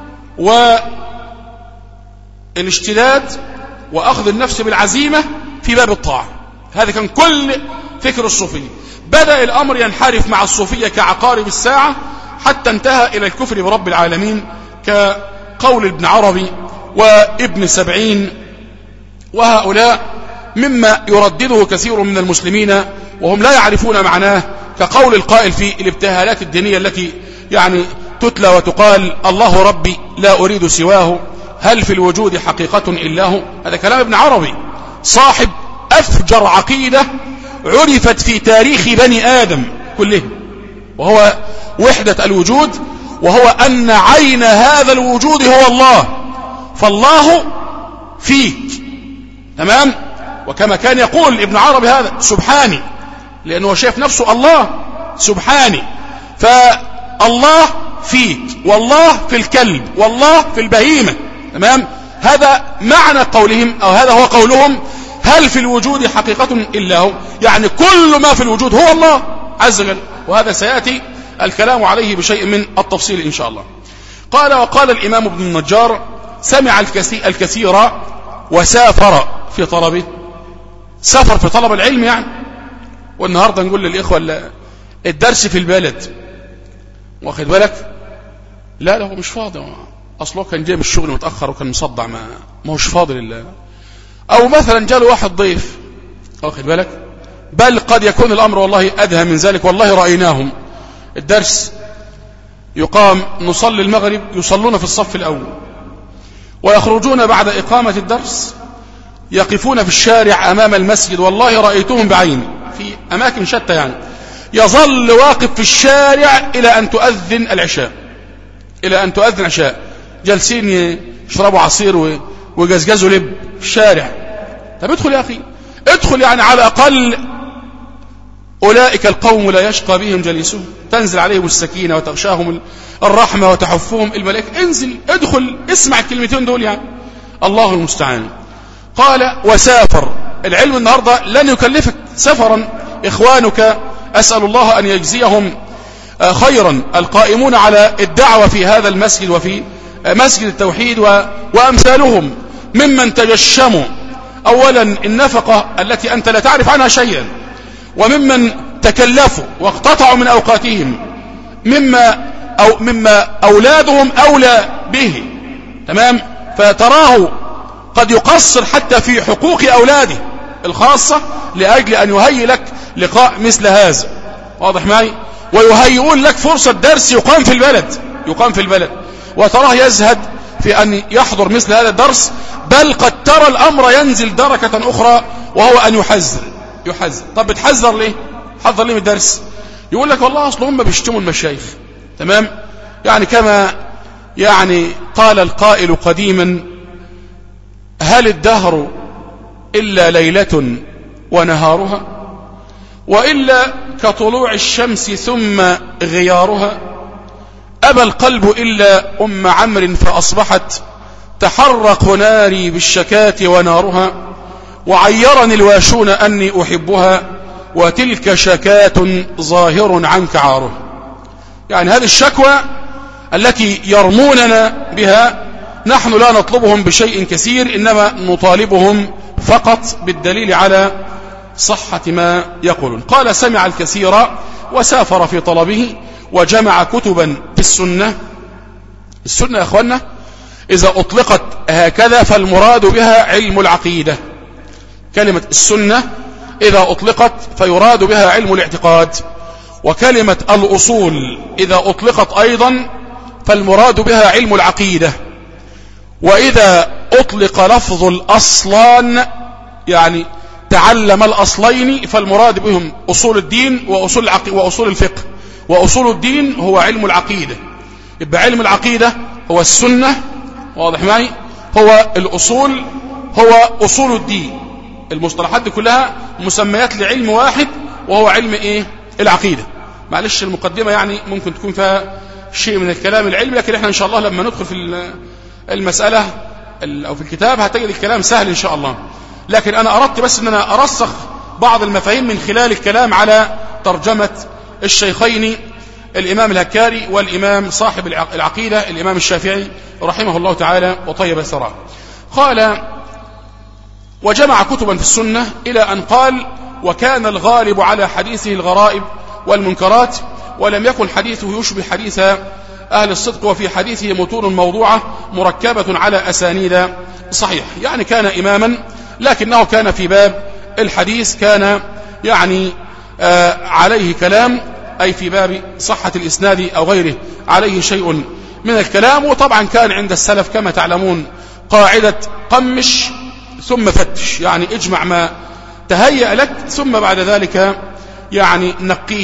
والاشتداد وأخذ النفس بالعزيمة في باب الطاعة. هذا كان كل فكر الصوفية. بدأ الأمر ينحرف مع الصوفية كعقارب الساعة حتى انتهى إلى الكفر برب العالمين، كقول ابن عربي وابن سبعين، وهؤلاء مما يردده كثير من المسلمين وهم لا يعرفون معناه، كقول القائل في الابتهالات الدينية التي يعني تتلى وتقال: الله ربي لا أريد سواه، هل في الوجود حقيقة إلا هو. هذا كلام ابن عربي صاحب أفجر عقيدة عرفت في تاريخ بني آدم كله، وهو وحدة الوجود، وهو أن عين هذا الوجود هو الله، فالله فيك. تمام؟ وكما كان يقول ابن عربي هذا: سبحاني، لأنه شايف نفسه الله سبحاني، فالله فيك، والله في الكلب، والله في البهيمة. تمام؟ هذا معنى قولهم، أو هذا هو قولهم: هل في الوجود حقيقة إلا هو، يعني كل ما في الوجود هو الله عز وجل. وهذا سيأتي الكلام عليه بشيء من التفصيل إن شاء الله. قال: وقال الإمام ابن النجار: سمع الكثير وسافر في طلبه. سفر في طلب العلم يعني. والنهاردة نقول للإخوة الدرس في البلد، واخد بالك؟ لا هو مش فاضي، أصله كان جاي من الشغل متأخر وكان مصدع، ما هوش فاضي لله. أو مثلا جاله واحد ضيف، واخد بالك؟ بل قد يكون الأمر والله أدهى من ذلك. والله رأيناهم الدرس يقام، نصلي المغرب يصلون في الصف الأول، ويخرجون بعد إقامة الدرس يقفون في الشارع أمام المسجد، والله رأيتهم بعيني في أماكن شتى يعني، يظل واقف في الشارع إلى أن تؤذن العشاء، إلى أن تؤذن العشاء، جالسين يشربوا عصير ويجزجزوا لب في الشارع. طب ادخل يا أخي، ادخل يعني على الأقل أولئك القوم لا يشقى بهم جليسهم، تنزل عليهم السكينة وتغشاهم الرحمة وتحفهم الملائكة. انزل ادخل اسمع الكلمتين دول يعني، الله المستعان. قال وسافر. العلم النهاردة لن يكلفك سفرا. إخوانك أسأل الله أن يجزيهم خيرا القائمون على الدعوة في هذا المسجد وفي مسجد التوحيد وأمثالهم، ممن تجشموا أولا النفقة التي أنت لا تعرف عنها شيئا، وممن تكلفوا واقتطعوا من أوقاتهم مما أولادهم أولى به، تمام؟ فتراه قد يقصر حتى في حقوق أولاده الخاصة لأجل أن يهيئ لك لقاء مثل هذا، واضح معي؟ ويهيئون لك فرصة درس يقام في البلد، وتراه يزهد في أن يحضر مثل هذا الدرس، بل قد ترى الأمر ينزل دركة أخرى، وهو أن يحذر. طب بتحذر ليه؟ حذر ليه من الدرس؟ يقول لك والله أصل هم بيشتموا المشايخ، تمام؟ يعني كما يعني قال القائل قديما: هل الدهر إلا ليلة ونهارها، وإلا كطلوع الشمس ثم غيارها، أبى القلب إلا أم عمرو فأصبحت تحرق ناري بالشكاة ونارها، وعيرني الواشون أني أحبها، وتلك شكاة ظاهر عنك عاره. يعني هذه الشكوى التي يرموننا بها نحن لا نطلبهم بشيء كثير، إنما نطالبهم فقط بالدليل على صحة ما يقولون. قال سمع الكثير وسافر في طلبه، وجمع كتبا في السنة. السنة يا أخوانا إذا أطلقت هكذا فالمراد بها علم العقيدة. كلمة السنة إذا أطلقت فيراد بها علم الاعتقاد، وكلمة الأصول إذا أطلقت أيضا فالمراد بها علم العقيدة. وإذا أطلق لفظ الأصلان يعني تعلم الأصلين فالمراد بهم أصول الدين وأصول الفقه. وأصول الدين هو علم العقيدة، يبقى علم العقيدة هو السنة، واضح معي؟ هو الأصول هو أصول الدين. المصطلحات دي كلها مسميات لعلم واحد، وهو علم إيه؟ العقيدة. معلش المقدمة يعني ممكن تكون فيها شيء من الكلام العلمي، لكن احنا إن شاء الله لما ندخل في المسألة أو في الكتاب هتجد الكلام سهل إن شاء الله. لكن أنا أردت بس أن أنا أرسخ بعض المفاهيم من خلال الكلام على ترجمة الشيخين الإمام الهكاري والإمام صاحب العقيدة الإمام الشافعي رحمه الله تعالى وطيب ثراه. قال وجمع كتبا في السنة إلى أن قال: وكان الغالب على حديثه الغرائب والمنكرات، ولم يكن حديثه يشبه حديث أهل الصدق، وفي حديثه متون موضوعة مركبة على أسانيد صحيح. يعني كان إماما، لكنه كان في باب الحديث كان يعني عليه كلام، أي في باب صحة الإسناد أو غيره عليه شيء من الكلام. وطبعا كان عند السلف كما تعلمون قاعدة قمش ثم فتش، يعني اجمع ما تهيأ لك ثم بعد ذلك يعني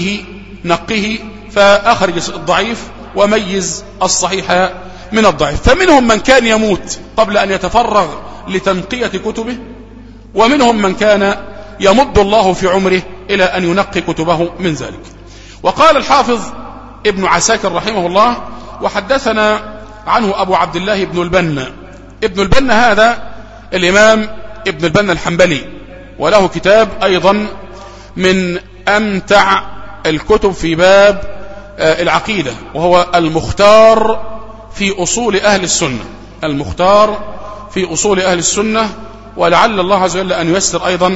نقيه فأخرج الضعيف وميز الصحيح من الضعيف. فمنهم من كان يموت قبل أن يتفرغ لتنقية كتبه، ومنهم من كان يمد الله في عمره إلى أن ينقي كتبه من ذلك. وقال الحافظ ابن عساكر رحمه الله: وحدثنا عنه أبو عبد الله بن البنا. ابن البنا هذا الإمام ابن البنا الحنبلي، وله كتاب أيضا من أمتع الكتب في باب العقيدة، وهو المختار في أصول أهل السنة. المختار في أصول أهل السنة، ولعل الله عز وجل أن ييسر أيضا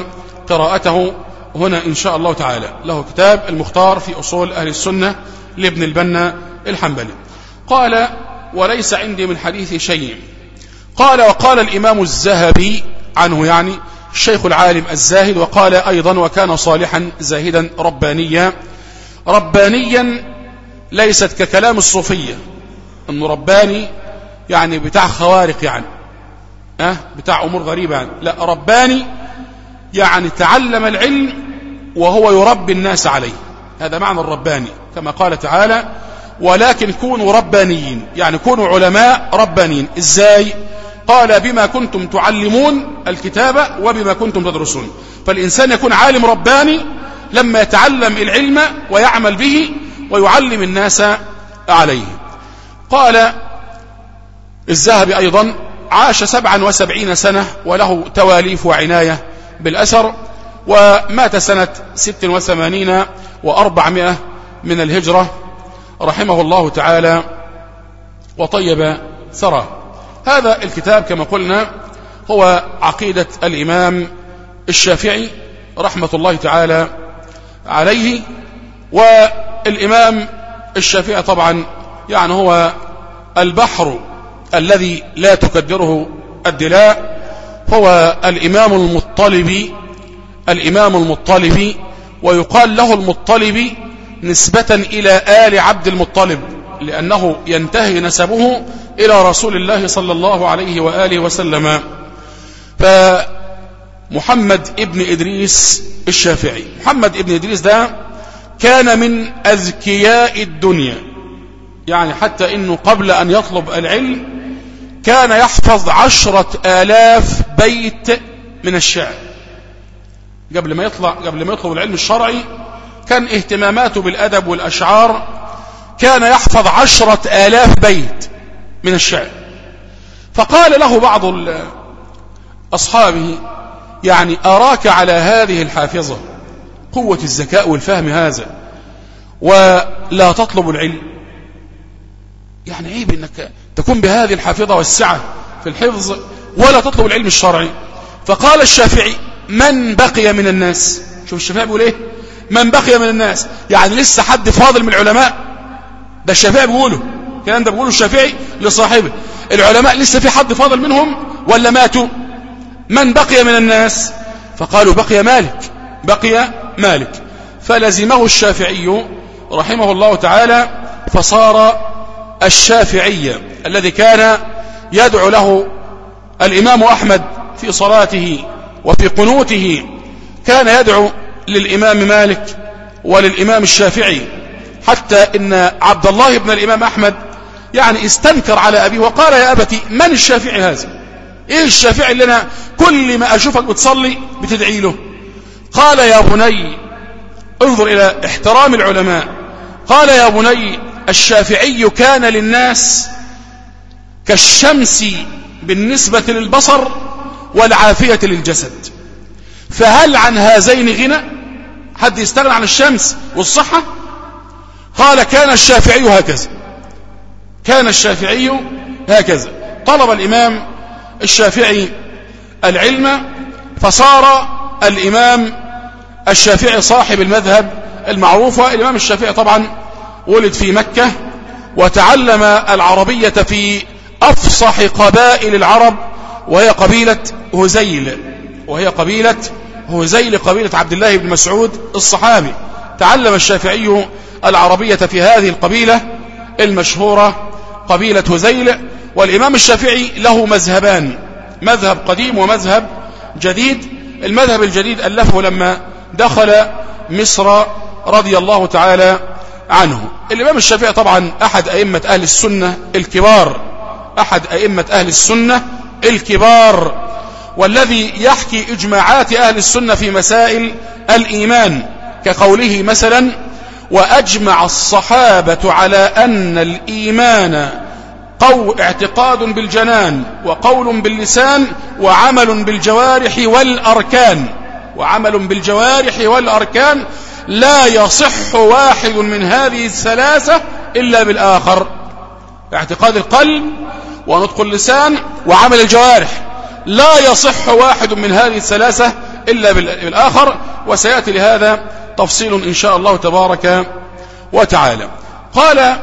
قراءته هنا إن شاء الله تعالى. له كتاب المختار في أصول أهل السنة لابن البنا الحنبلي. قال: وليس عندي من حديث شيء. قال: وقال الإمام الذهبي عنه، يعني الشيخ العالم الزاهد، وقال أيضا: وكان صالحا زاهدا ربانيا. ربانيا ليست ككلام الصوفية أنه رباني يعني بتاع خوارق، يعني بتاع أمور غريبة يعني. لا، رباني يعني تعلم العلم وهو يربي الناس عليه، هذا معنى الرباني، كما قال تعالى: ولكن كونوا ربانيين، يعني كونوا علماء ربانيين. إزاي؟ قال: بما كنتم تعلمون الكتاب وبما كنتم تدرسون. فالإنسان يكون عالم رباني لما يتعلم العلم ويعمل به ويعلم الناس عليه. قال الذهبي أيضا: عاش 77 سنة وله تواليف وعناية بالأثر، ومات سنة 86 و400 من الهجرة، رحمه الله تعالى وطيب ثراه. هذا الكتاب كما قلنا هو عقيدة الإمام الشافعي رحمة الله تعالى عليه. والإمام الشافعي طبعا يعني هو البحر الذي لا تكدره الدلاء، هو الإمام المطلبي، ويقال له المطلبي نسبة إلى آل عبد المطلب، لأنه ينتهي نسبه إلى رسول الله صلى الله عليه وآله وسلم. فمحمد ابن إدريس الشافعي، محمد ابن إدريس ده كان من أذكياء الدنيا، يعني حتى إنه قبل أن يطلب العلم كان يحفظ 10,000 بيت من الشعر. قبل ما يطلب العلم الشرعي كان اهتماماته بالأدب والأشعار، كان يحفظ 10,000 بيت من الشعر. فقال له بعض أصحابه: يعني أراك على هذه الحافظة، قوة الذكاء والفهم هذا، ولا تطلب العلم؟ يعني عيب انك تكون بهذه الحافظة والسعة في الحفظ ولا تطلب العلم الشرعي. فقال الشافعي: من بقي من الناس؟ شوف الشافعي بيقول ايه؟ من بقي من الناس، يعني لسه حد فاضل من العلماء؟ ده الشافعي بيقوله، الكلام ده بيقوله الشافعي لصاحبه. العلماء لسه في حد فاضل منهم ولا ماتوا؟ من بقي من الناس؟ فقالوا: بقي مالك. فلزمه الشافعي رحمه الله تعالى، فصار الشافعي الذي كان يدعو له الإمام أحمد في صلاته وفي قنوته، كان يدعو للإمام مالك وللإمام الشافعي، حتى إن عبد الله بن الإمام أحمد يعني استنكر على أبيه وقال: يا أبتي، من الشافعي هذا؟ إيه الشافعي اللي أنا كل ما أشوفك بتصلي بتدعي له؟ قال: يا بني، انظر إلى احترام العلماء، قال: يا بني، الشافعي كان للناس كالشمس بالنسبة للبصر والعافية للجسد، فهل عن هذين غنى؟ حد يستغنى عن الشمس والصحة؟ قال: كان الشافعي هكذا. طلب الإمام الشافعي العلم، فصار الإمام الشافعي صاحب المذهب المعروف. الإمام الشافعي طبعا ولد في مكة، وتعلم العربية في أفصح قبائل العرب، وهي قبيلة هذيل، قبيلة عبد الله بن مسعود الصحابي. تعلم الشافعي العربية في هذه القبيلة المشهورة قبيلة هذيل. والإمام الشافعي له مذهبان، مذهب قديم ومذهب جديد. المذهب الجديد ألفه لما دخل مصر رضي الله تعالى عنه. الإمام الشافعي طبعا أحد أئمة أهل السنة الكبار، والذي يحكي إجماعات أهل السنة في مسائل الإيمان، كقوله مثلا: وأجمع الصحابة على أن الإيمان اعتقاد بالجنان وقول باللسان وعمل بالجوارح والأركان، لا يصح واحد من هذه الثلاثة إلا بالآخر. اعتقاد القلب ونطق اللسان وعمل الجوارح، لا يصح واحد من هذه الثلاثة إلا بالآخر، وسيأتي لهذا تفصيل إن شاء الله تبارك وتعالى. قال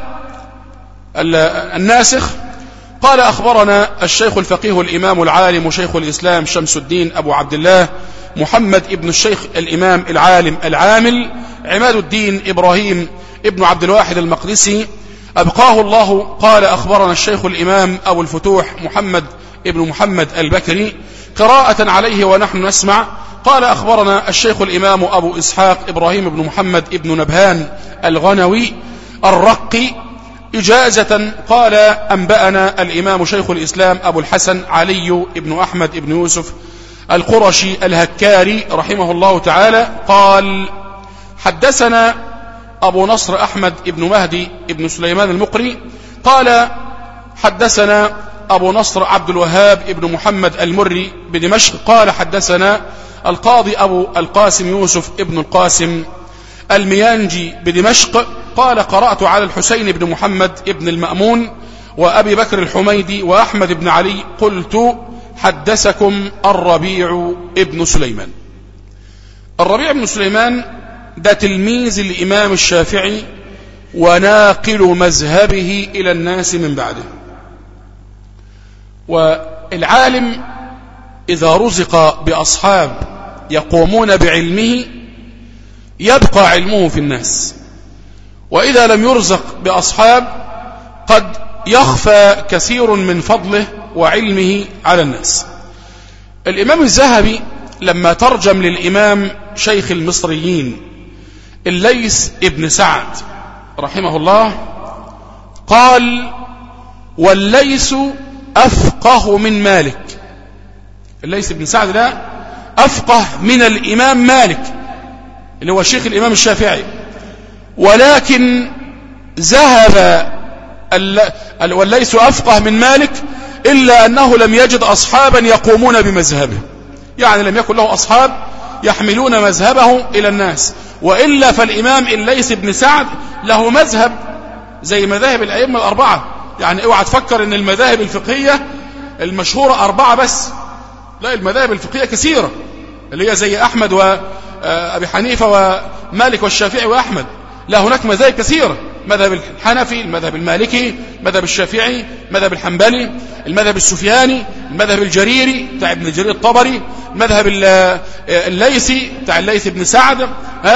الناسخ: قال أخبرنا الشيخ الفقيه الإمام العالم شيخ الإسلام شمس الدين أبو عبد الله محمد ابن الشيخ الإمام العالم العامل عماد الدين إبراهيم ابن عبد الواحد المقدسي أبقاه الله. قال أخبرنا الشيخ الإمام أبو الفتوح محمد ابن محمد البكري قراءة عليه ونحن نسمع. قال أخبرنا الشيخ الإمام أبو إسحاق إبراهيم بن محمد ابن نبهان الغنوي الرقي إجازة. قال أنبأنا الإمام شيخ الإسلام أبو الحسن علي بن أحمد بن يوسف القرشي الهكاري رحمه الله تعالى قال: حدثنا أبو نصر أحمد بن مهدي بن سليمان المقري قال: حدثنا أبو نصر عبد الوهاب بن محمد المري بدمشق قال: حدثنا القاضي أبو القاسم يوسف ابن القاسم الميانجي بدمشق قال: قرأت على الحسين بن محمد ابن المأمون وأبي بكر الحميدي وأحمد بن علي قلت: حدثكم الربيع ابن سليمان. الربيع بن سليمان ده تلميذ الإمام الشافعي وناقل مذهبه إلى الناس من بعده. والعالم إذا رزق بأصحاب يقومون بعلمه يبقى علمه في الناس، وإذا لم يرزق بأصحاب قد يخفى كثير من فضله وعلمه على الناس. الإمام الذهبي لما ترجم للإمام شيخ المصريين الليث ابن سعد رحمه الله قال: والليث أفقه من مالك. الليث ابن سعد ده أفقه من الإمام مالك اللي هو شيخ الإمام الشافعي، ولكن ذهب والليث أفقه من مالك إلا أنه لم يجد أصحابا يقومون بمذهبه، يعني لم يكن له أصحاب يحملون مذهبه إلى الناس، وإلا فالإمام الليث بن سعد له مذهب زي مذاهب الأئمة الأربعة. يعني اوعى تفكر ان المذاهب الفقهية المشهورة 4 بس، لا، المذاهب الفقهية كثيرة اللي هي زي أحمد وأبي حنيفة ومالك والشافعي وأحمد. لا، هناك مذاهب كثيرة: مذهب الحنفي، المذهب المالكي، المذهب الشافعي، المذهب الحنبلي، المذهب السفياني، المذهب الجريري بتاع ابن جرير الطبري، المذهب الليثي بتاع الليث بن سعد،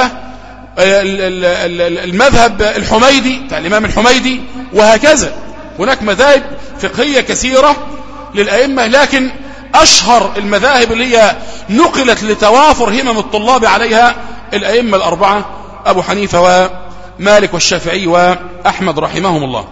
المذهب الحميدي بتاع الإمام الحميدي، وهكذا. هناك مذاهب فقهية كثيرة للأئمة، لكن أشهر المذاهب اللي هي نقلت لتوافر همم الطلاب عليها الأئمة الأربعة: أبو حنيفة ومالك والشافعي وأحمد رحمهم الله.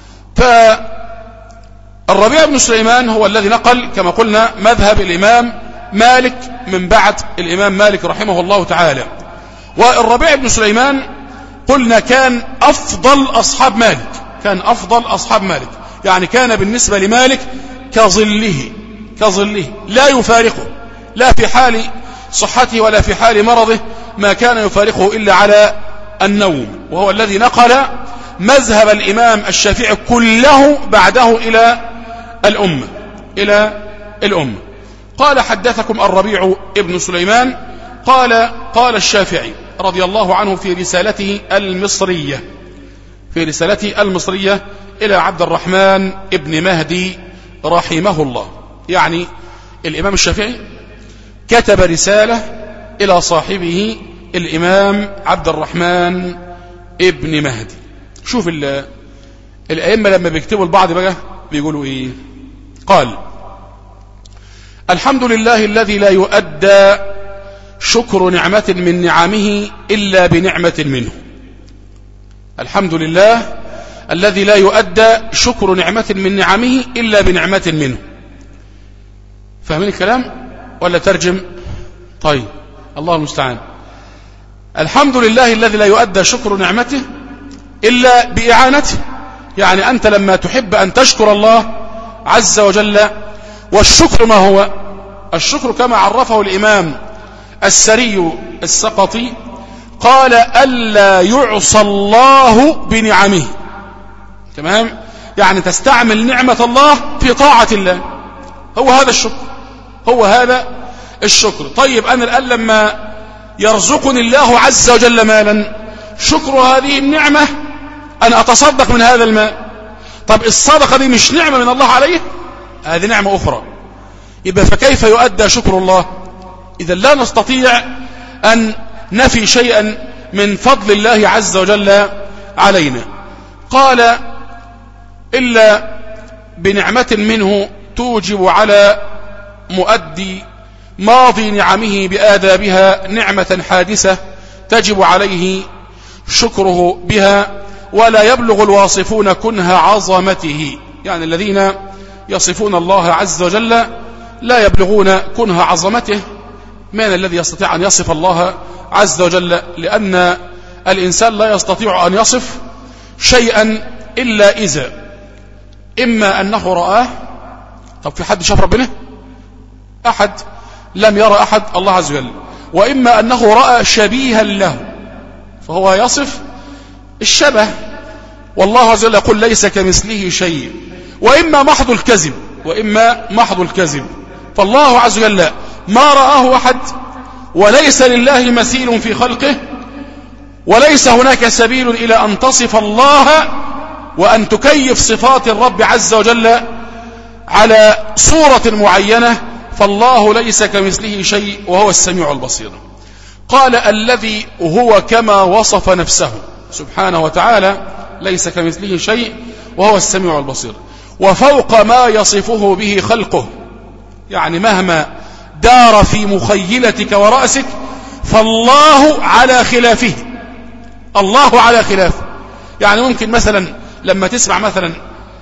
فالربيع بن سليمان هو الذي نقل كما قلنا مذهب الإمام مالك من بعد الإمام مالك رحمه الله تعالى. والربيع بن سليمان قلنا كان أفضل أصحاب مالك، كان أفضل أصحاب مالك، يعني كان بالنسبة لمالك كظله لا يفارقه، لا في حال صحته ولا في حال مرضه ما كان يفارقه إلا على النوم، وهو الذي نقل مذهب الإمام الشافعي كله بعده إلى الأمة. قال: حدثكم الربيع ابن سليمان قال الشافعي رضي الله عنه في رسالته المصرية إلى عبد الرحمن ابن مهدي رحمه الله. يعني الإمام الشافعي كتب رسالة إلى صاحبه الإمام عبد الرحمن ابن مهدي. شوف الأئمة لما بيكتبوا البعض بقى بيقولوا إيه؟ قال: الحمد لله الذي لا يؤدى شكر نعمة من نعمه إلا بنعمة منه. الحمد لله الذي لا يؤدى شكر نعمة من نعمه إلا بنعمة منه. فاهمين الكلام ولا ترجم؟ طيب، الله المستعان. الحمد لله الذي لا يؤدى شكر نعمته إلا بإعانته. يعني أنت لما تحب أن تشكر الله عز وجل، والشكر ما هو؟ الشكر كما عرفه الإمام السري السقطي قال: ألا يعصى الله بنعمه. تمام؟ يعني تستعمل نعمة الله في طاعة الله. هو هذا الشكر، هو هذا الشكر. طيب أنا الآن لما يرزقني الله عز وجل مالا، شكر هذه النعمة أن أتصدق من هذا المال. طب الصدقة دي مش نعمة من الله عليه؟ هذه نعمة أخرى. يبقى فكيف يؤدى شكر الله؟ إذا لا نستطيع أن نفي شيئا من فضل الله عز وجل علينا. قال إلا بنعمة منه توجب على مؤدي ماضي نعمه بآدابها نعمة حادثة تجب عليه شكره بها، ولا يبلغ الواصفون كنه عظمته. يعني الذين يصفون الله عز وجل لا يبلغون كنه عظمته. من الذي يستطيع أن يصف الله عز وجل؟ لأن الإنسان لا يستطيع أن يصف شيئا إلا إذا إما أنه رآه. طب في حد شاف ربنا؟ أحد لم يرى أحد الله عز وجل. وإما أنه رأى شبيها له فهو يصف الشبه، والله عز وجل يقول ليس كمثله شيء. وإما محض الكذب، وإما محض الكذب. فالله عز وجل ما رآه أحد، وليس لله مثيل في خلقه، وليس هناك سبيل إلى أن تصف الله وأن تكيف صفات الرب عز وجل على صورة معينة. فالله ليس كمثله شيء وهو السميع البصير. قال الذي هو كما وصف نفسه سبحانه وتعالى، ليس كمثله شيء وهو السميع البصير، وفوق ما يصفه به خلقه. يعني مهما دار في مخيلتك ورأسك فالله على خلافه، الله على خلافه. يعني ممكن مثلا لما تسمع مثلا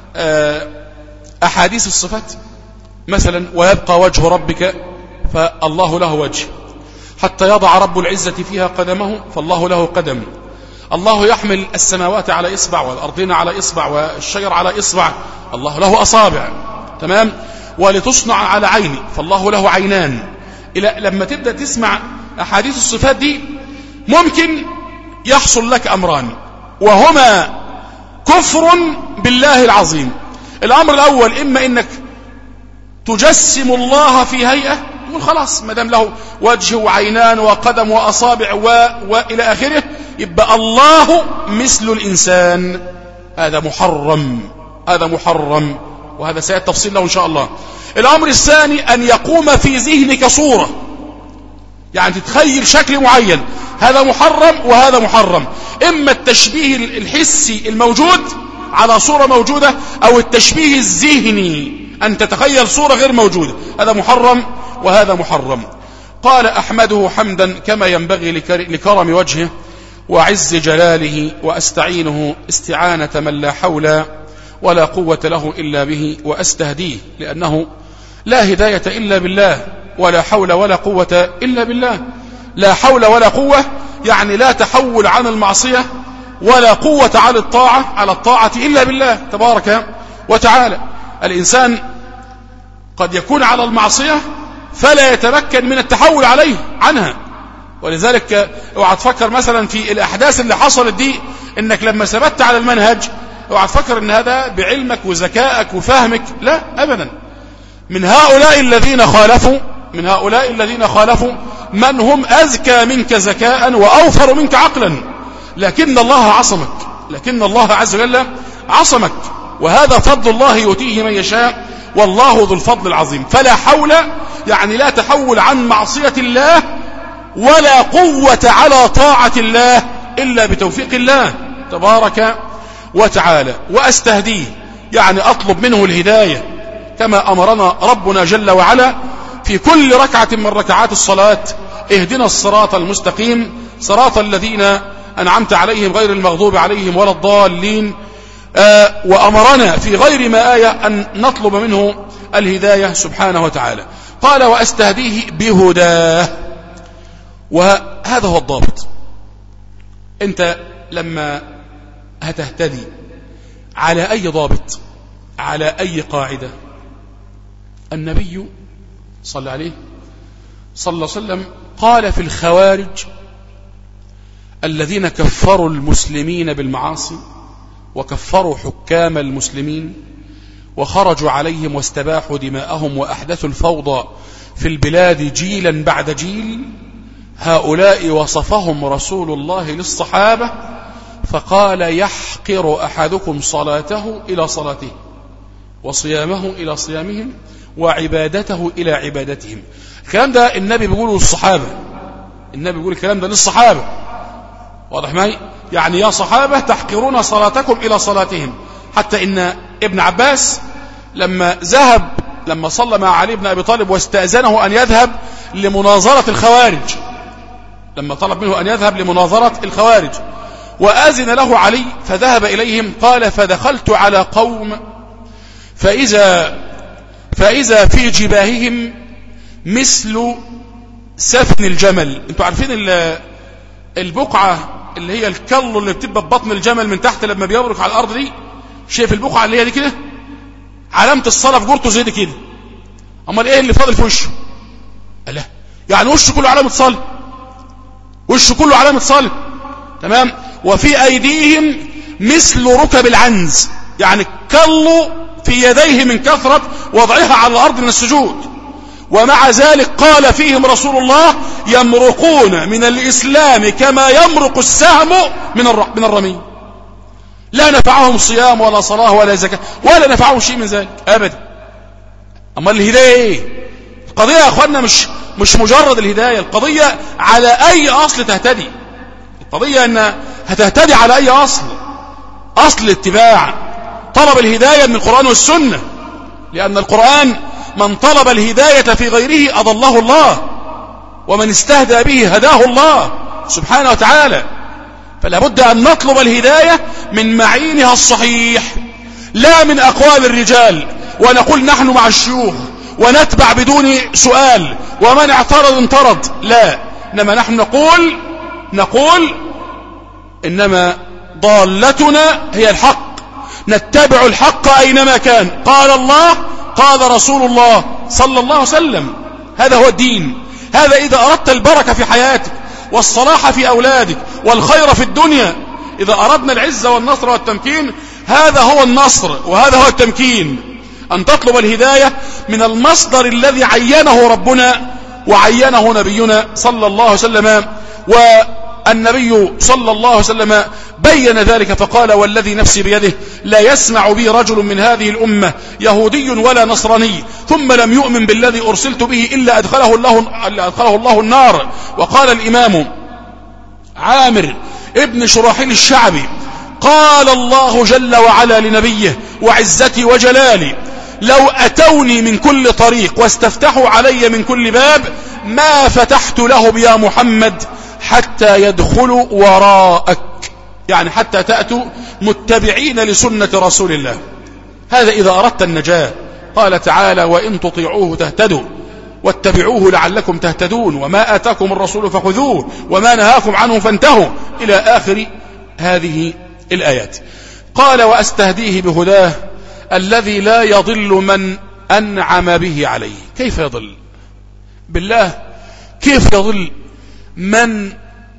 أحاديث الصفات مثلا، ويبقى وجه ربك، فالله له وجه، حتى يضع رب العزة فيها قدمه، فالله له قدم. الله يحمل السماوات على إصبع، والأرضين على إصبع، والشجر على إصبع، الله له أصابع، تمام. ولتصنع على عيني، فالله له عينان. إلى لما تبدأ تسمع أحاديث الصفات دي ممكن يحصل لك أمران، وهما كفر بالله العظيم. الأمر الأول إما إنك تجسم الله في هيئة، تقول خلاص ما دام له وجه وعينان وقدم وأصابع وإلى آخره يبقى الله مثل الإنسان. هذا محرم، هذا محرم، وهذا سيأتي تفصيل له إن شاء الله. الأمر الثاني أن يقوم في ذهنك صورة، يعني تتخيل شكل معين، هذا محرم وهذا محرم. إما التشبيه الحسي الموجود على صورة موجودة، أو التشبيه الذهني أن تتخيل صورة غير موجودة، هذا محرم وهذا محرم. قال أحمده حمدا كما ينبغي لكرم وجهه وعز جلاله، وأستعينه استعانة من لا حول ولا قوة له إلا به، وأستهديه لأنه لا هداية إلا بالله، ولا حول ولا قوة إلا بالله. لا حول ولا قوة يعني لا تحول عن المعصية، ولا قوة على الطاعة إلا بالله تبارك وتعالى. الإنسان قد يكون على المعصية فلا يتمكن من التحول عنها. ولذلك اوعى تفكر مثلا في الأحداث اللي حصلت دي انك لما ثبت على المنهج اوعى تفكر ان هذا بعلمك وذكائك وفهمك، لا أبدا. من هؤلاء الذين خالفوا من هم أذكى منك ذكاء وأوفر منك عقلا، لكن الله عز وجل عصمك، وهذا فضل الله يؤتيه من يشاء، والله ذو الفضل العظيم. فلا حول يعني لا تحول عن معصية الله، ولا قوة على طاعة الله إلا بتوفيق الله تبارك وتعالى. وأستهديه يعني أطلب منه الهداية، كما أمرنا ربنا جل وعلا في كل ركعة من ركعات الصلاة: اهدنا الصراط المستقيم صراط الذين أنعمت عليهم غير المغضوب عليهم ولا الضالين. وأمرنا في غير ما آية أن نطلب منه الهداية سبحانه وتعالى. قال وأستهديه بهداه، وهذا هو الضابط. أنت لما هتهتدي على أي ضابط، على أي قاعدة؟ النبي صلى الله عليه وسلم قال في الخوارج الذين كفروا المسلمين بالمعاصي وكفروا حكام المسلمين وخرجوا عليهم واستباحوا دماءهم وأحدثوا الفوضى في البلاد جيلا بعد جيل، هؤلاء وصفهم رسول الله للصحابة فقال: يحقر أحدكم صلاته إلى صلاته، وصيامه إلى صيامهم، وعبادته إلى عبادتهم. الكلام ده النبي بيقوله للصحابة، النبي بيقول الكلام ده للصحابة، واضح معي؟ يعني يا صحابة تحقرون صلاتكم إلى صلاتهم. حتى إن ابن عباس لما صلى مع علي بن أبي طالب واستأذنه أن يذهب لمناظرة الخوارج، لما طلب منه أن يذهب لمناظرة الخوارج وآذن له علي فذهب إليهم، قال: فدخلت على قوم فإذا في جباههم مثل سفن الجمل. انتوا عارفين البقعة اللي هي الكل اللي بتبقى ببطن الجمل من تحت لما بيبرك على الأرض دي؟ شايف البقعة اللي هي دي كده؟ علامة الصلاة في جورته زي دي كده. امال ايه اللي فاضل في وشه؟ لا، يعني وشه كله علامة صلاة، وشه كله علامة صلاة، تمام. وفي أيديهم مثل ركب العنز، يعني كلوا في يديه من كثرة وضعها على الأرض من السجود. ومع ذلك قال فيهم رسول الله: يمرقون من الإسلام كما يمرق السهم من الرمي. لا نفعهم صيام ولا صلاة ولا زكاة ولا نفعهم شيء من ذلك أبدا. أما الهداية إيه؟ القضية يا أخوانا مش مجرد الهداية، القضية على أي أصل تهتدي. القضية أن هتهتدي على أي أصل الاتباع. طلب الهداية من القرآن والسنة، لأن القرآن من طلب الهداية في غيره أضله الله، ومن استهدى به هداه الله سبحانه وتعالى. فلا بد أن نطلب الهداية من معينها الصحيح، لا من أقوال الرجال ونقول نحن مع الشيوخ ونتبع بدون سؤال، ومن اعترض انطرد. لا، إنما نحن نقول إنما ضالتنا هي الحق، نتبع الحق أينما كان. قال الله، قال رسول الله صلى الله عليه وسلم. هذا هو الدين. هذا إذا أردت البركة في حياتك والصلاح في أولادك والخير في الدنيا. إذا أردنا العزة والنصر والتمكين، هذا هو النصر وهذا هو التمكين، أن تطلب الهداية من المصدر الذي عينه ربنا وعينه نبينا صلى الله عليه وسلم. والنبي صلى الله عليه وسلم بين ذلك فقال: والذي نفسي بيده لا يسمع بي رجل من هذه الأمة يهودي ولا نصراني ثم لم يؤمن بالذي أرسلت به إلا أدخله الله النار. وقال الإمام عامر ابن شراحيل الشعبي: قال الله جل وعلا لنبيه: وعزتي وجلالي لو أتوني من كل طريق واستفتحوا علي من كل باب ما فتحت لهم يا محمد حتى يدخلوا وراءك، يعني حتى تأتوا متبعين لسنة رسول الله. هذا إذا أردت النجاة. قال تعالى: وإن تطيعوه تهتدوا واتبعوه لعلكم تهتدون وما آتاكم الرسول فخذوه وما نهاكم عنه فانتهوا، إلى آخر هذه الآيات. قال: وأستهديه بهداه الذي لا يضل من أنعم به عليه. كيف يضل؟ بالله كيف يضل من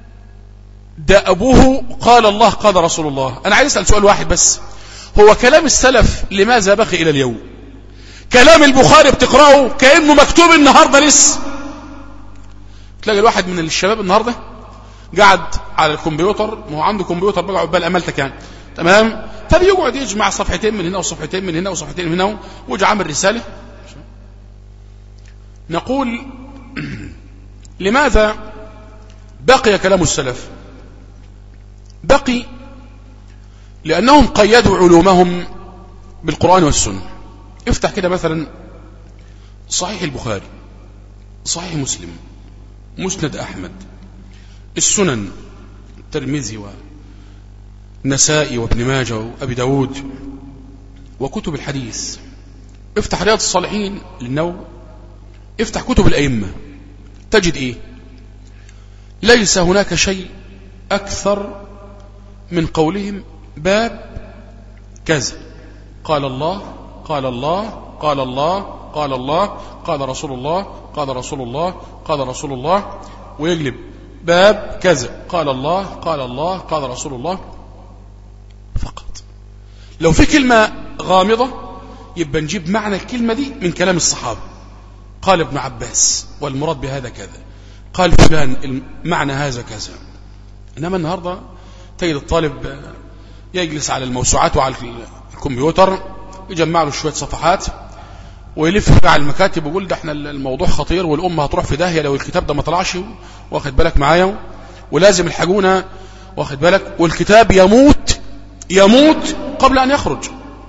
دأبه قال الله قال رسول الله؟ أنا عايز أسأل سؤال واحد بس: هو كلام السلف لماذا بقي إلى اليوم؟ كلام البخاري بتقرأه كأنه مكتوب النهاردة لسه. تلاقي الواحد من الشباب النهاردة قاعد على الكمبيوتر، ما هو عنده كمبيوتر بقى عقبال أمالتك يعني، تمام؟ فبيقعد يجمع صفحتين من هنا وصفحتين من هنا وصفحتين من هنا ويجي عامل رسالة. نقول لماذا بقي كلام السلف؟ بقي لأنهم قيدوا علومهم بالقرآن والسنة. افتح كده مثلا صحيح البخاري، صحيح مسلم، مسند أحمد، السنن، الترمذي والنسائي وابن ماجه وأبي داود وكتب الحديث. افتح رياض الصالحين للنووي، افتح كتب الأئمة، تجد إيه؟ ليس هناك شيء أكثر من قولهم باب كذا، قال الله قال الله قال الله قال الله قال رسول الله قال رسول الله قال رسول الله، ويقلب باب كذا قال الله قال الله قال رسول الله فقط. لو في كلمة غامضة يبقى نجيب معنى الكلمة دي من كلام الصحابة، قال ابن عباس والمراد بهذا كذا، قال فلان معنى هذا كذا. إنما النهاردة تجد الطالب يجلس على الموسوعات وعلى الكمبيوتر يجمع له شوية صفحات ويلف على المكاتب ويقول ده احنا الموضوع خطير والأمة هتروح في داهية لو الكتاب ده ما طلعش، واخد بالك معايا، ولازم الحاجونا، واخد بالك، والكتاب يموت قبل أن يخرج.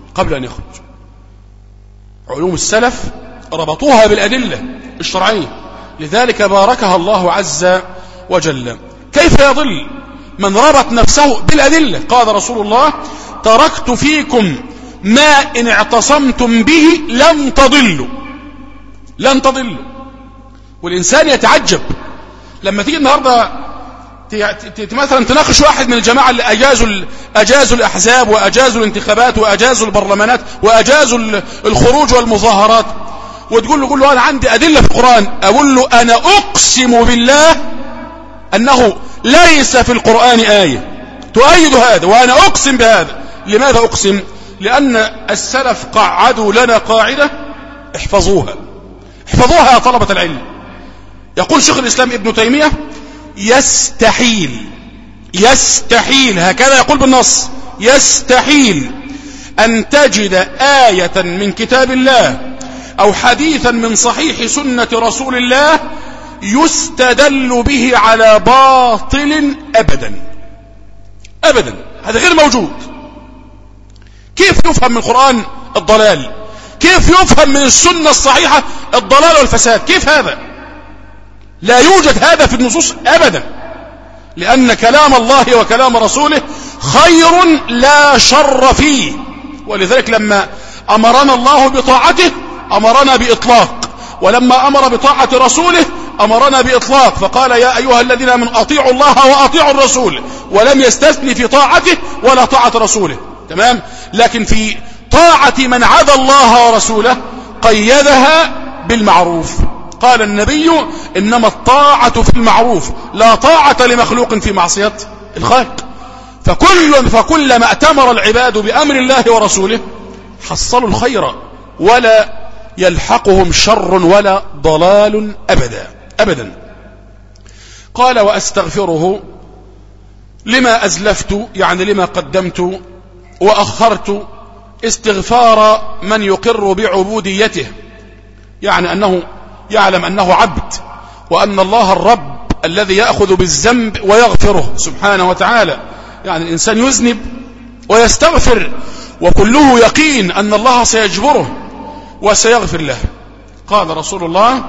علوم السلف ربطوها بالأدلة الشرعية، لذلك باركها الله عز وجل. كيف يضل من ربط نفسه بالأدلة؟ قال رسول الله: تركت فيكم ما إن اعتصمتم به لن تضلوا. والإنسان يتعجب لما تيجي النهاردة مثلا تناقش واحد من الجماعة اللي أجازوا الأحزاب وأجازوا الانتخابات وأجازوا البرلمانات وأجازوا الخروج والمظاهرات، وتقول له أنا عندي أدلة في القرآن. أقول له أنا أقسم بالله أنه ليس في القرآن آية تؤيد هذا، وأنا أقسم بهذا. لماذا أقسم؟ لأن السلف قعدوا لنا قاعدة احفظوها يا طلبة العلم. يقول شيخ الإسلام ابن تيمية: يستحيل هكذا يقول بالنص، يستحيل أن تجد آية من كتاب الله أو حديثا من صحيح سنة رسول الله يستدل به على باطل أبدا. هذا غير موجود. كيف يفهم من القرآن الضلال؟ كيف يفهم من السنة الصحيحة الضلال والفساد؟ كيف هذا؟ لا يوجد هذا في النصوص أبدا، لأن كلام الله وكلام رسوله خير لا شر فيه. ولذلك لما أمرنا الله بطاعته أمرنا بإطلاق، ولما أمر بطاعة رسوله أمرنا بإطلاق، فقال: يا أيها الذين آمنوا أطيعوا الله وأطيعوا الرسول، ولم يستثني في طاعته ولا طاعة رسوله. تمام؟ لكن في طاعة من عدا الله ورسوله قيدها بالمعروف. قال النبي: إنما الطاعة في المعروف، لا طاعة لمخلوق في معصية الخالق. فكلما أتمر العباد بأمر الله ورسوله حصلوا الخير ولا يلحقهم شر ولا ضلال أبدا. قال: وأستغفره لما أزلفت، يعني لما قدمت وأخرت، استغفار من يقر بعبوديته، يعني أنه يعلم أنه عبد، وأن الله الرب الذي يأخذ بالذنب ويغفره سبحانه وتعالى. يعني الإنسان يذنب ويستغفر وكله يقين أن الله سيجبره وسيغفر له. قال رسول الله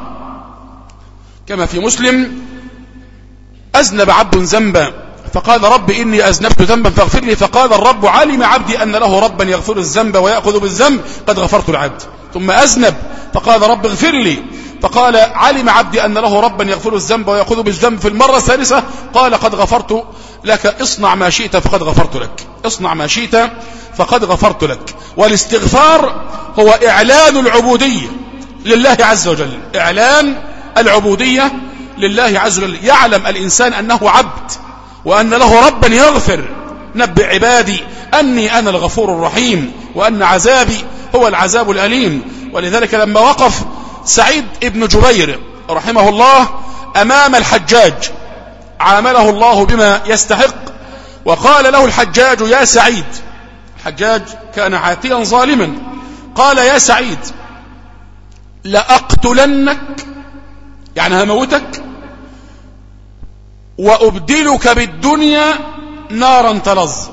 كما في مسلم: أذنب عبد ذنبا فقال: رب إني أذنبت ذنبا فاغفر لي، فقال الرب: علم عبدي أن له ربا يغفر الذنب ويأخذ بالذنب، قد غفرت العبد. ثم أذنب فقال: رب اغفر لي، فقال: علم عبدي أن له ربا يغفر الذنب ويأخذ بالذنب. في المرة الثالثة قال: قد غفرت لك، اصنع ما شئت فقد غفرت لك، اصنع ما شئت فقد غفرت لك. والاستغفار هو إعلان العبودية لله عز وجل، إعلان العبودية لله عز وجل. يعلم الإنسان أنه عبد وأن له ربا يغفر. نبئ عبادي أني أنا الغفور الرحيم وأن عذابي هو العذاب الأليم. ولذلك لما وقف سعيد ابن جبير رحمه الله أمام الحجاج عامله الله بما يستحق، وقال له الحجاج: يا سعيد، الحجاج كان عاتيا ظالما، قال: يا سعيد، لأقتلنك، يعني هموتك، وأبدلك بالدنيا نارا تلظ.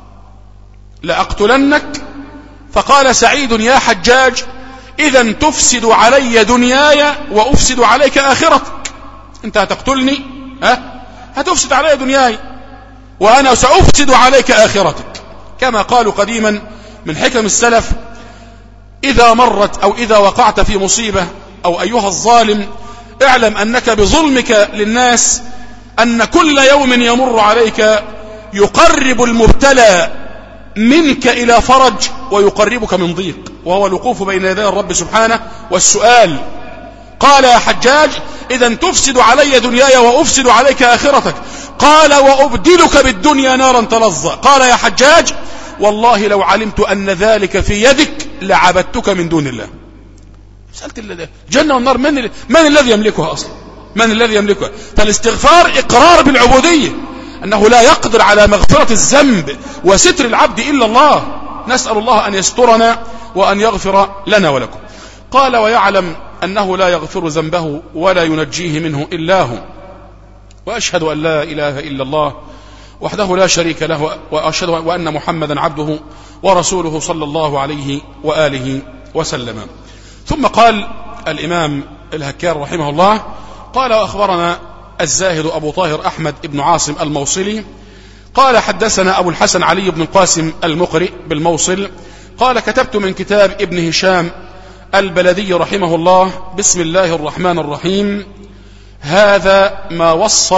لأقتلنك. فقال سعيد: يا حجاج، إذا تفسد علي دنياي وأفسد عليك آخرتك. أنت هتقتلني، هتفسد علي دنياي وأنا سأفسد عليك آخرتك. كما قالوا قديما من حكم السلف: إذا مرت أو إذا وقعت في مصيبة أو أيها الظالم اعلم أنك بظلمك للناس أن كل يوم يمر عليك يقرب المبتلى منك إلى فرج ويقربك من ضيق، وهو الوقوف بين يدي الرب سبحانه والسؤال. قال: يا حجاج، إذا تفسد علي دنياي وأفسد عليك آخرتك. قال: وأبدلك بالدنيا نارا تلظى. قال: يا حجاج، والله لو علمت أن ذلك في يدك لعبدتك من دون الله. مسألة الجنة والنار من الذي يملكها أصلا؟ من الذي يملكها؟ فالاستغفار إقرار بالعبودية، أنه لا يقدر على مغفرة الذنب وستر العبد إلا الله. نسأل الله أن يسترنا وأن يغفر لنا ولكم. قال ويعلم أنه لا يغفر ذنبه ولا ينجيه منه إلا هو، وأشهد أن لا إله إلا الله وحده لا شريك له، وأشهد وأن محمدا عبده ورسوله صلى الله عليه وآله وسلم. ثم قال الإمام الهكار رحمه الله قال وأخبرنا الزاهد أبو طاهر أحمد بن عاصم الموصلي قال حدثنا أبو الحسن علي بن القاسم المقرئ بالموصل قال كتبت من كتاب ابن هشام البلدي رحمه الله بسم الله الرحمن الرحيم هذا ما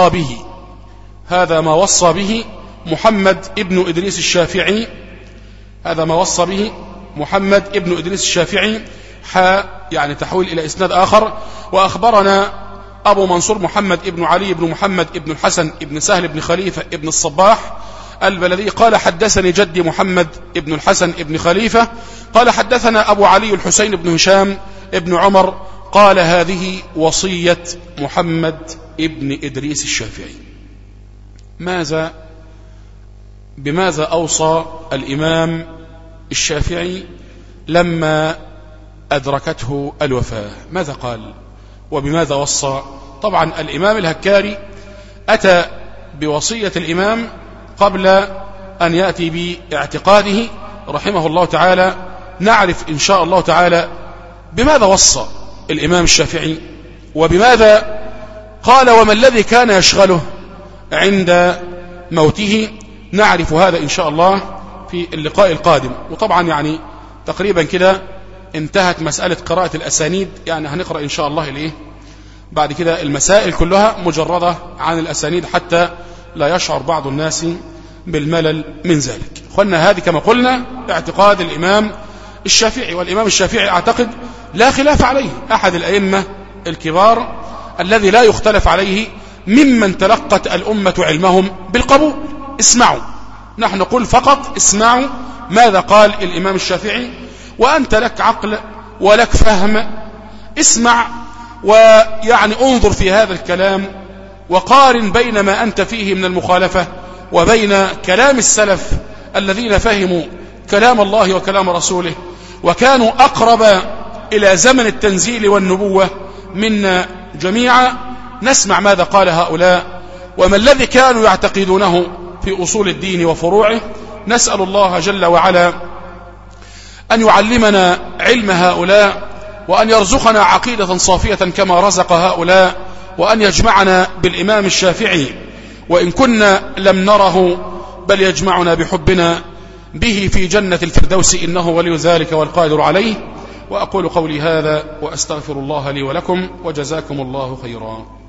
وصى به محمد ابن إدريس الشافعي، هذا ما وصى به محمد ابن إدريس الشافعي، يعني تحويل إلى إسناد آخر. وأخبرنا أبو منصور محمد ابن علي ابن محمد ابن الحسن ابن سهل ابن خليفة ابن الصباح البلدي قال حدثني جدي محمد ابن الحسن ابن خليفة قال حدثنا أبو علي الحسين بن هشام ابن عمر قال هذه وصية محمد ابن إدريس الشافعي. بماذا أوصى الإمام الشافعي لما أدركته الوفاة؟ ماذا قال وبماذا وصى؟ طبعا الإمام الهكاري أتى بوصية الإمام قبل أن يأتي باعتقاده رحمه الله تعالى. نعرف إن شاء الله تعالى بماذا وصى الإمام الشافعي وبماذا قال وما الذي كان يشغله عند موته. نعرف هذا إن شاء الله في اللقاء القادم. وطبعا يعني تقريبا كده انتهت مسألة قراءة الأسانيد، يعني هنقرأ إن شاء الله بعد كده المسائل كلها مجردة عن الأسانيد حتى لا يشعر بعض الناس بالملل من ذلك. أخوانا هذه كما قلنا اعتقاد الإمام الشافعي، والإمام الشافعي أعتقد لا خلاف عليه، أحد الأئمة الكبار الذي لا يختلف عليه ممن تلقت الأمة علمهم بالقبول. اسمعوا، نحن نقول فقط اسمعوا ماذا قال الإمام الشافعي، وأنت لك عقل ولك فهم، اسمع ويعني انظر في هذا الكلام وقارن بين ما أنت فيه من المخالفة وبين كلام السلف الذين فهموا كلام الله وكلام رسوله وكانوا أقرب إلى زمن التنزيل والنبوة منا جميعا. نسمع ماذا قال هؤلاء وما الذي كانوا يعتقدونه في أصول الدين وفروعه. نسأل الله جل وعلا أن يعلمنا علم هؤلاء، وأن يرزقنا عقيدة صافية كما رزق هؤلاء، وأن يجمعنا بالإمام الشافعي وإن كنا لم نره بل يجمعنا بحبنا به في جنة الفردوس إنه ولي ذلك والقادر عليه. وأقول قولي هذا وأستغفر الله لي ولكم، وجزاكم الله خيرا.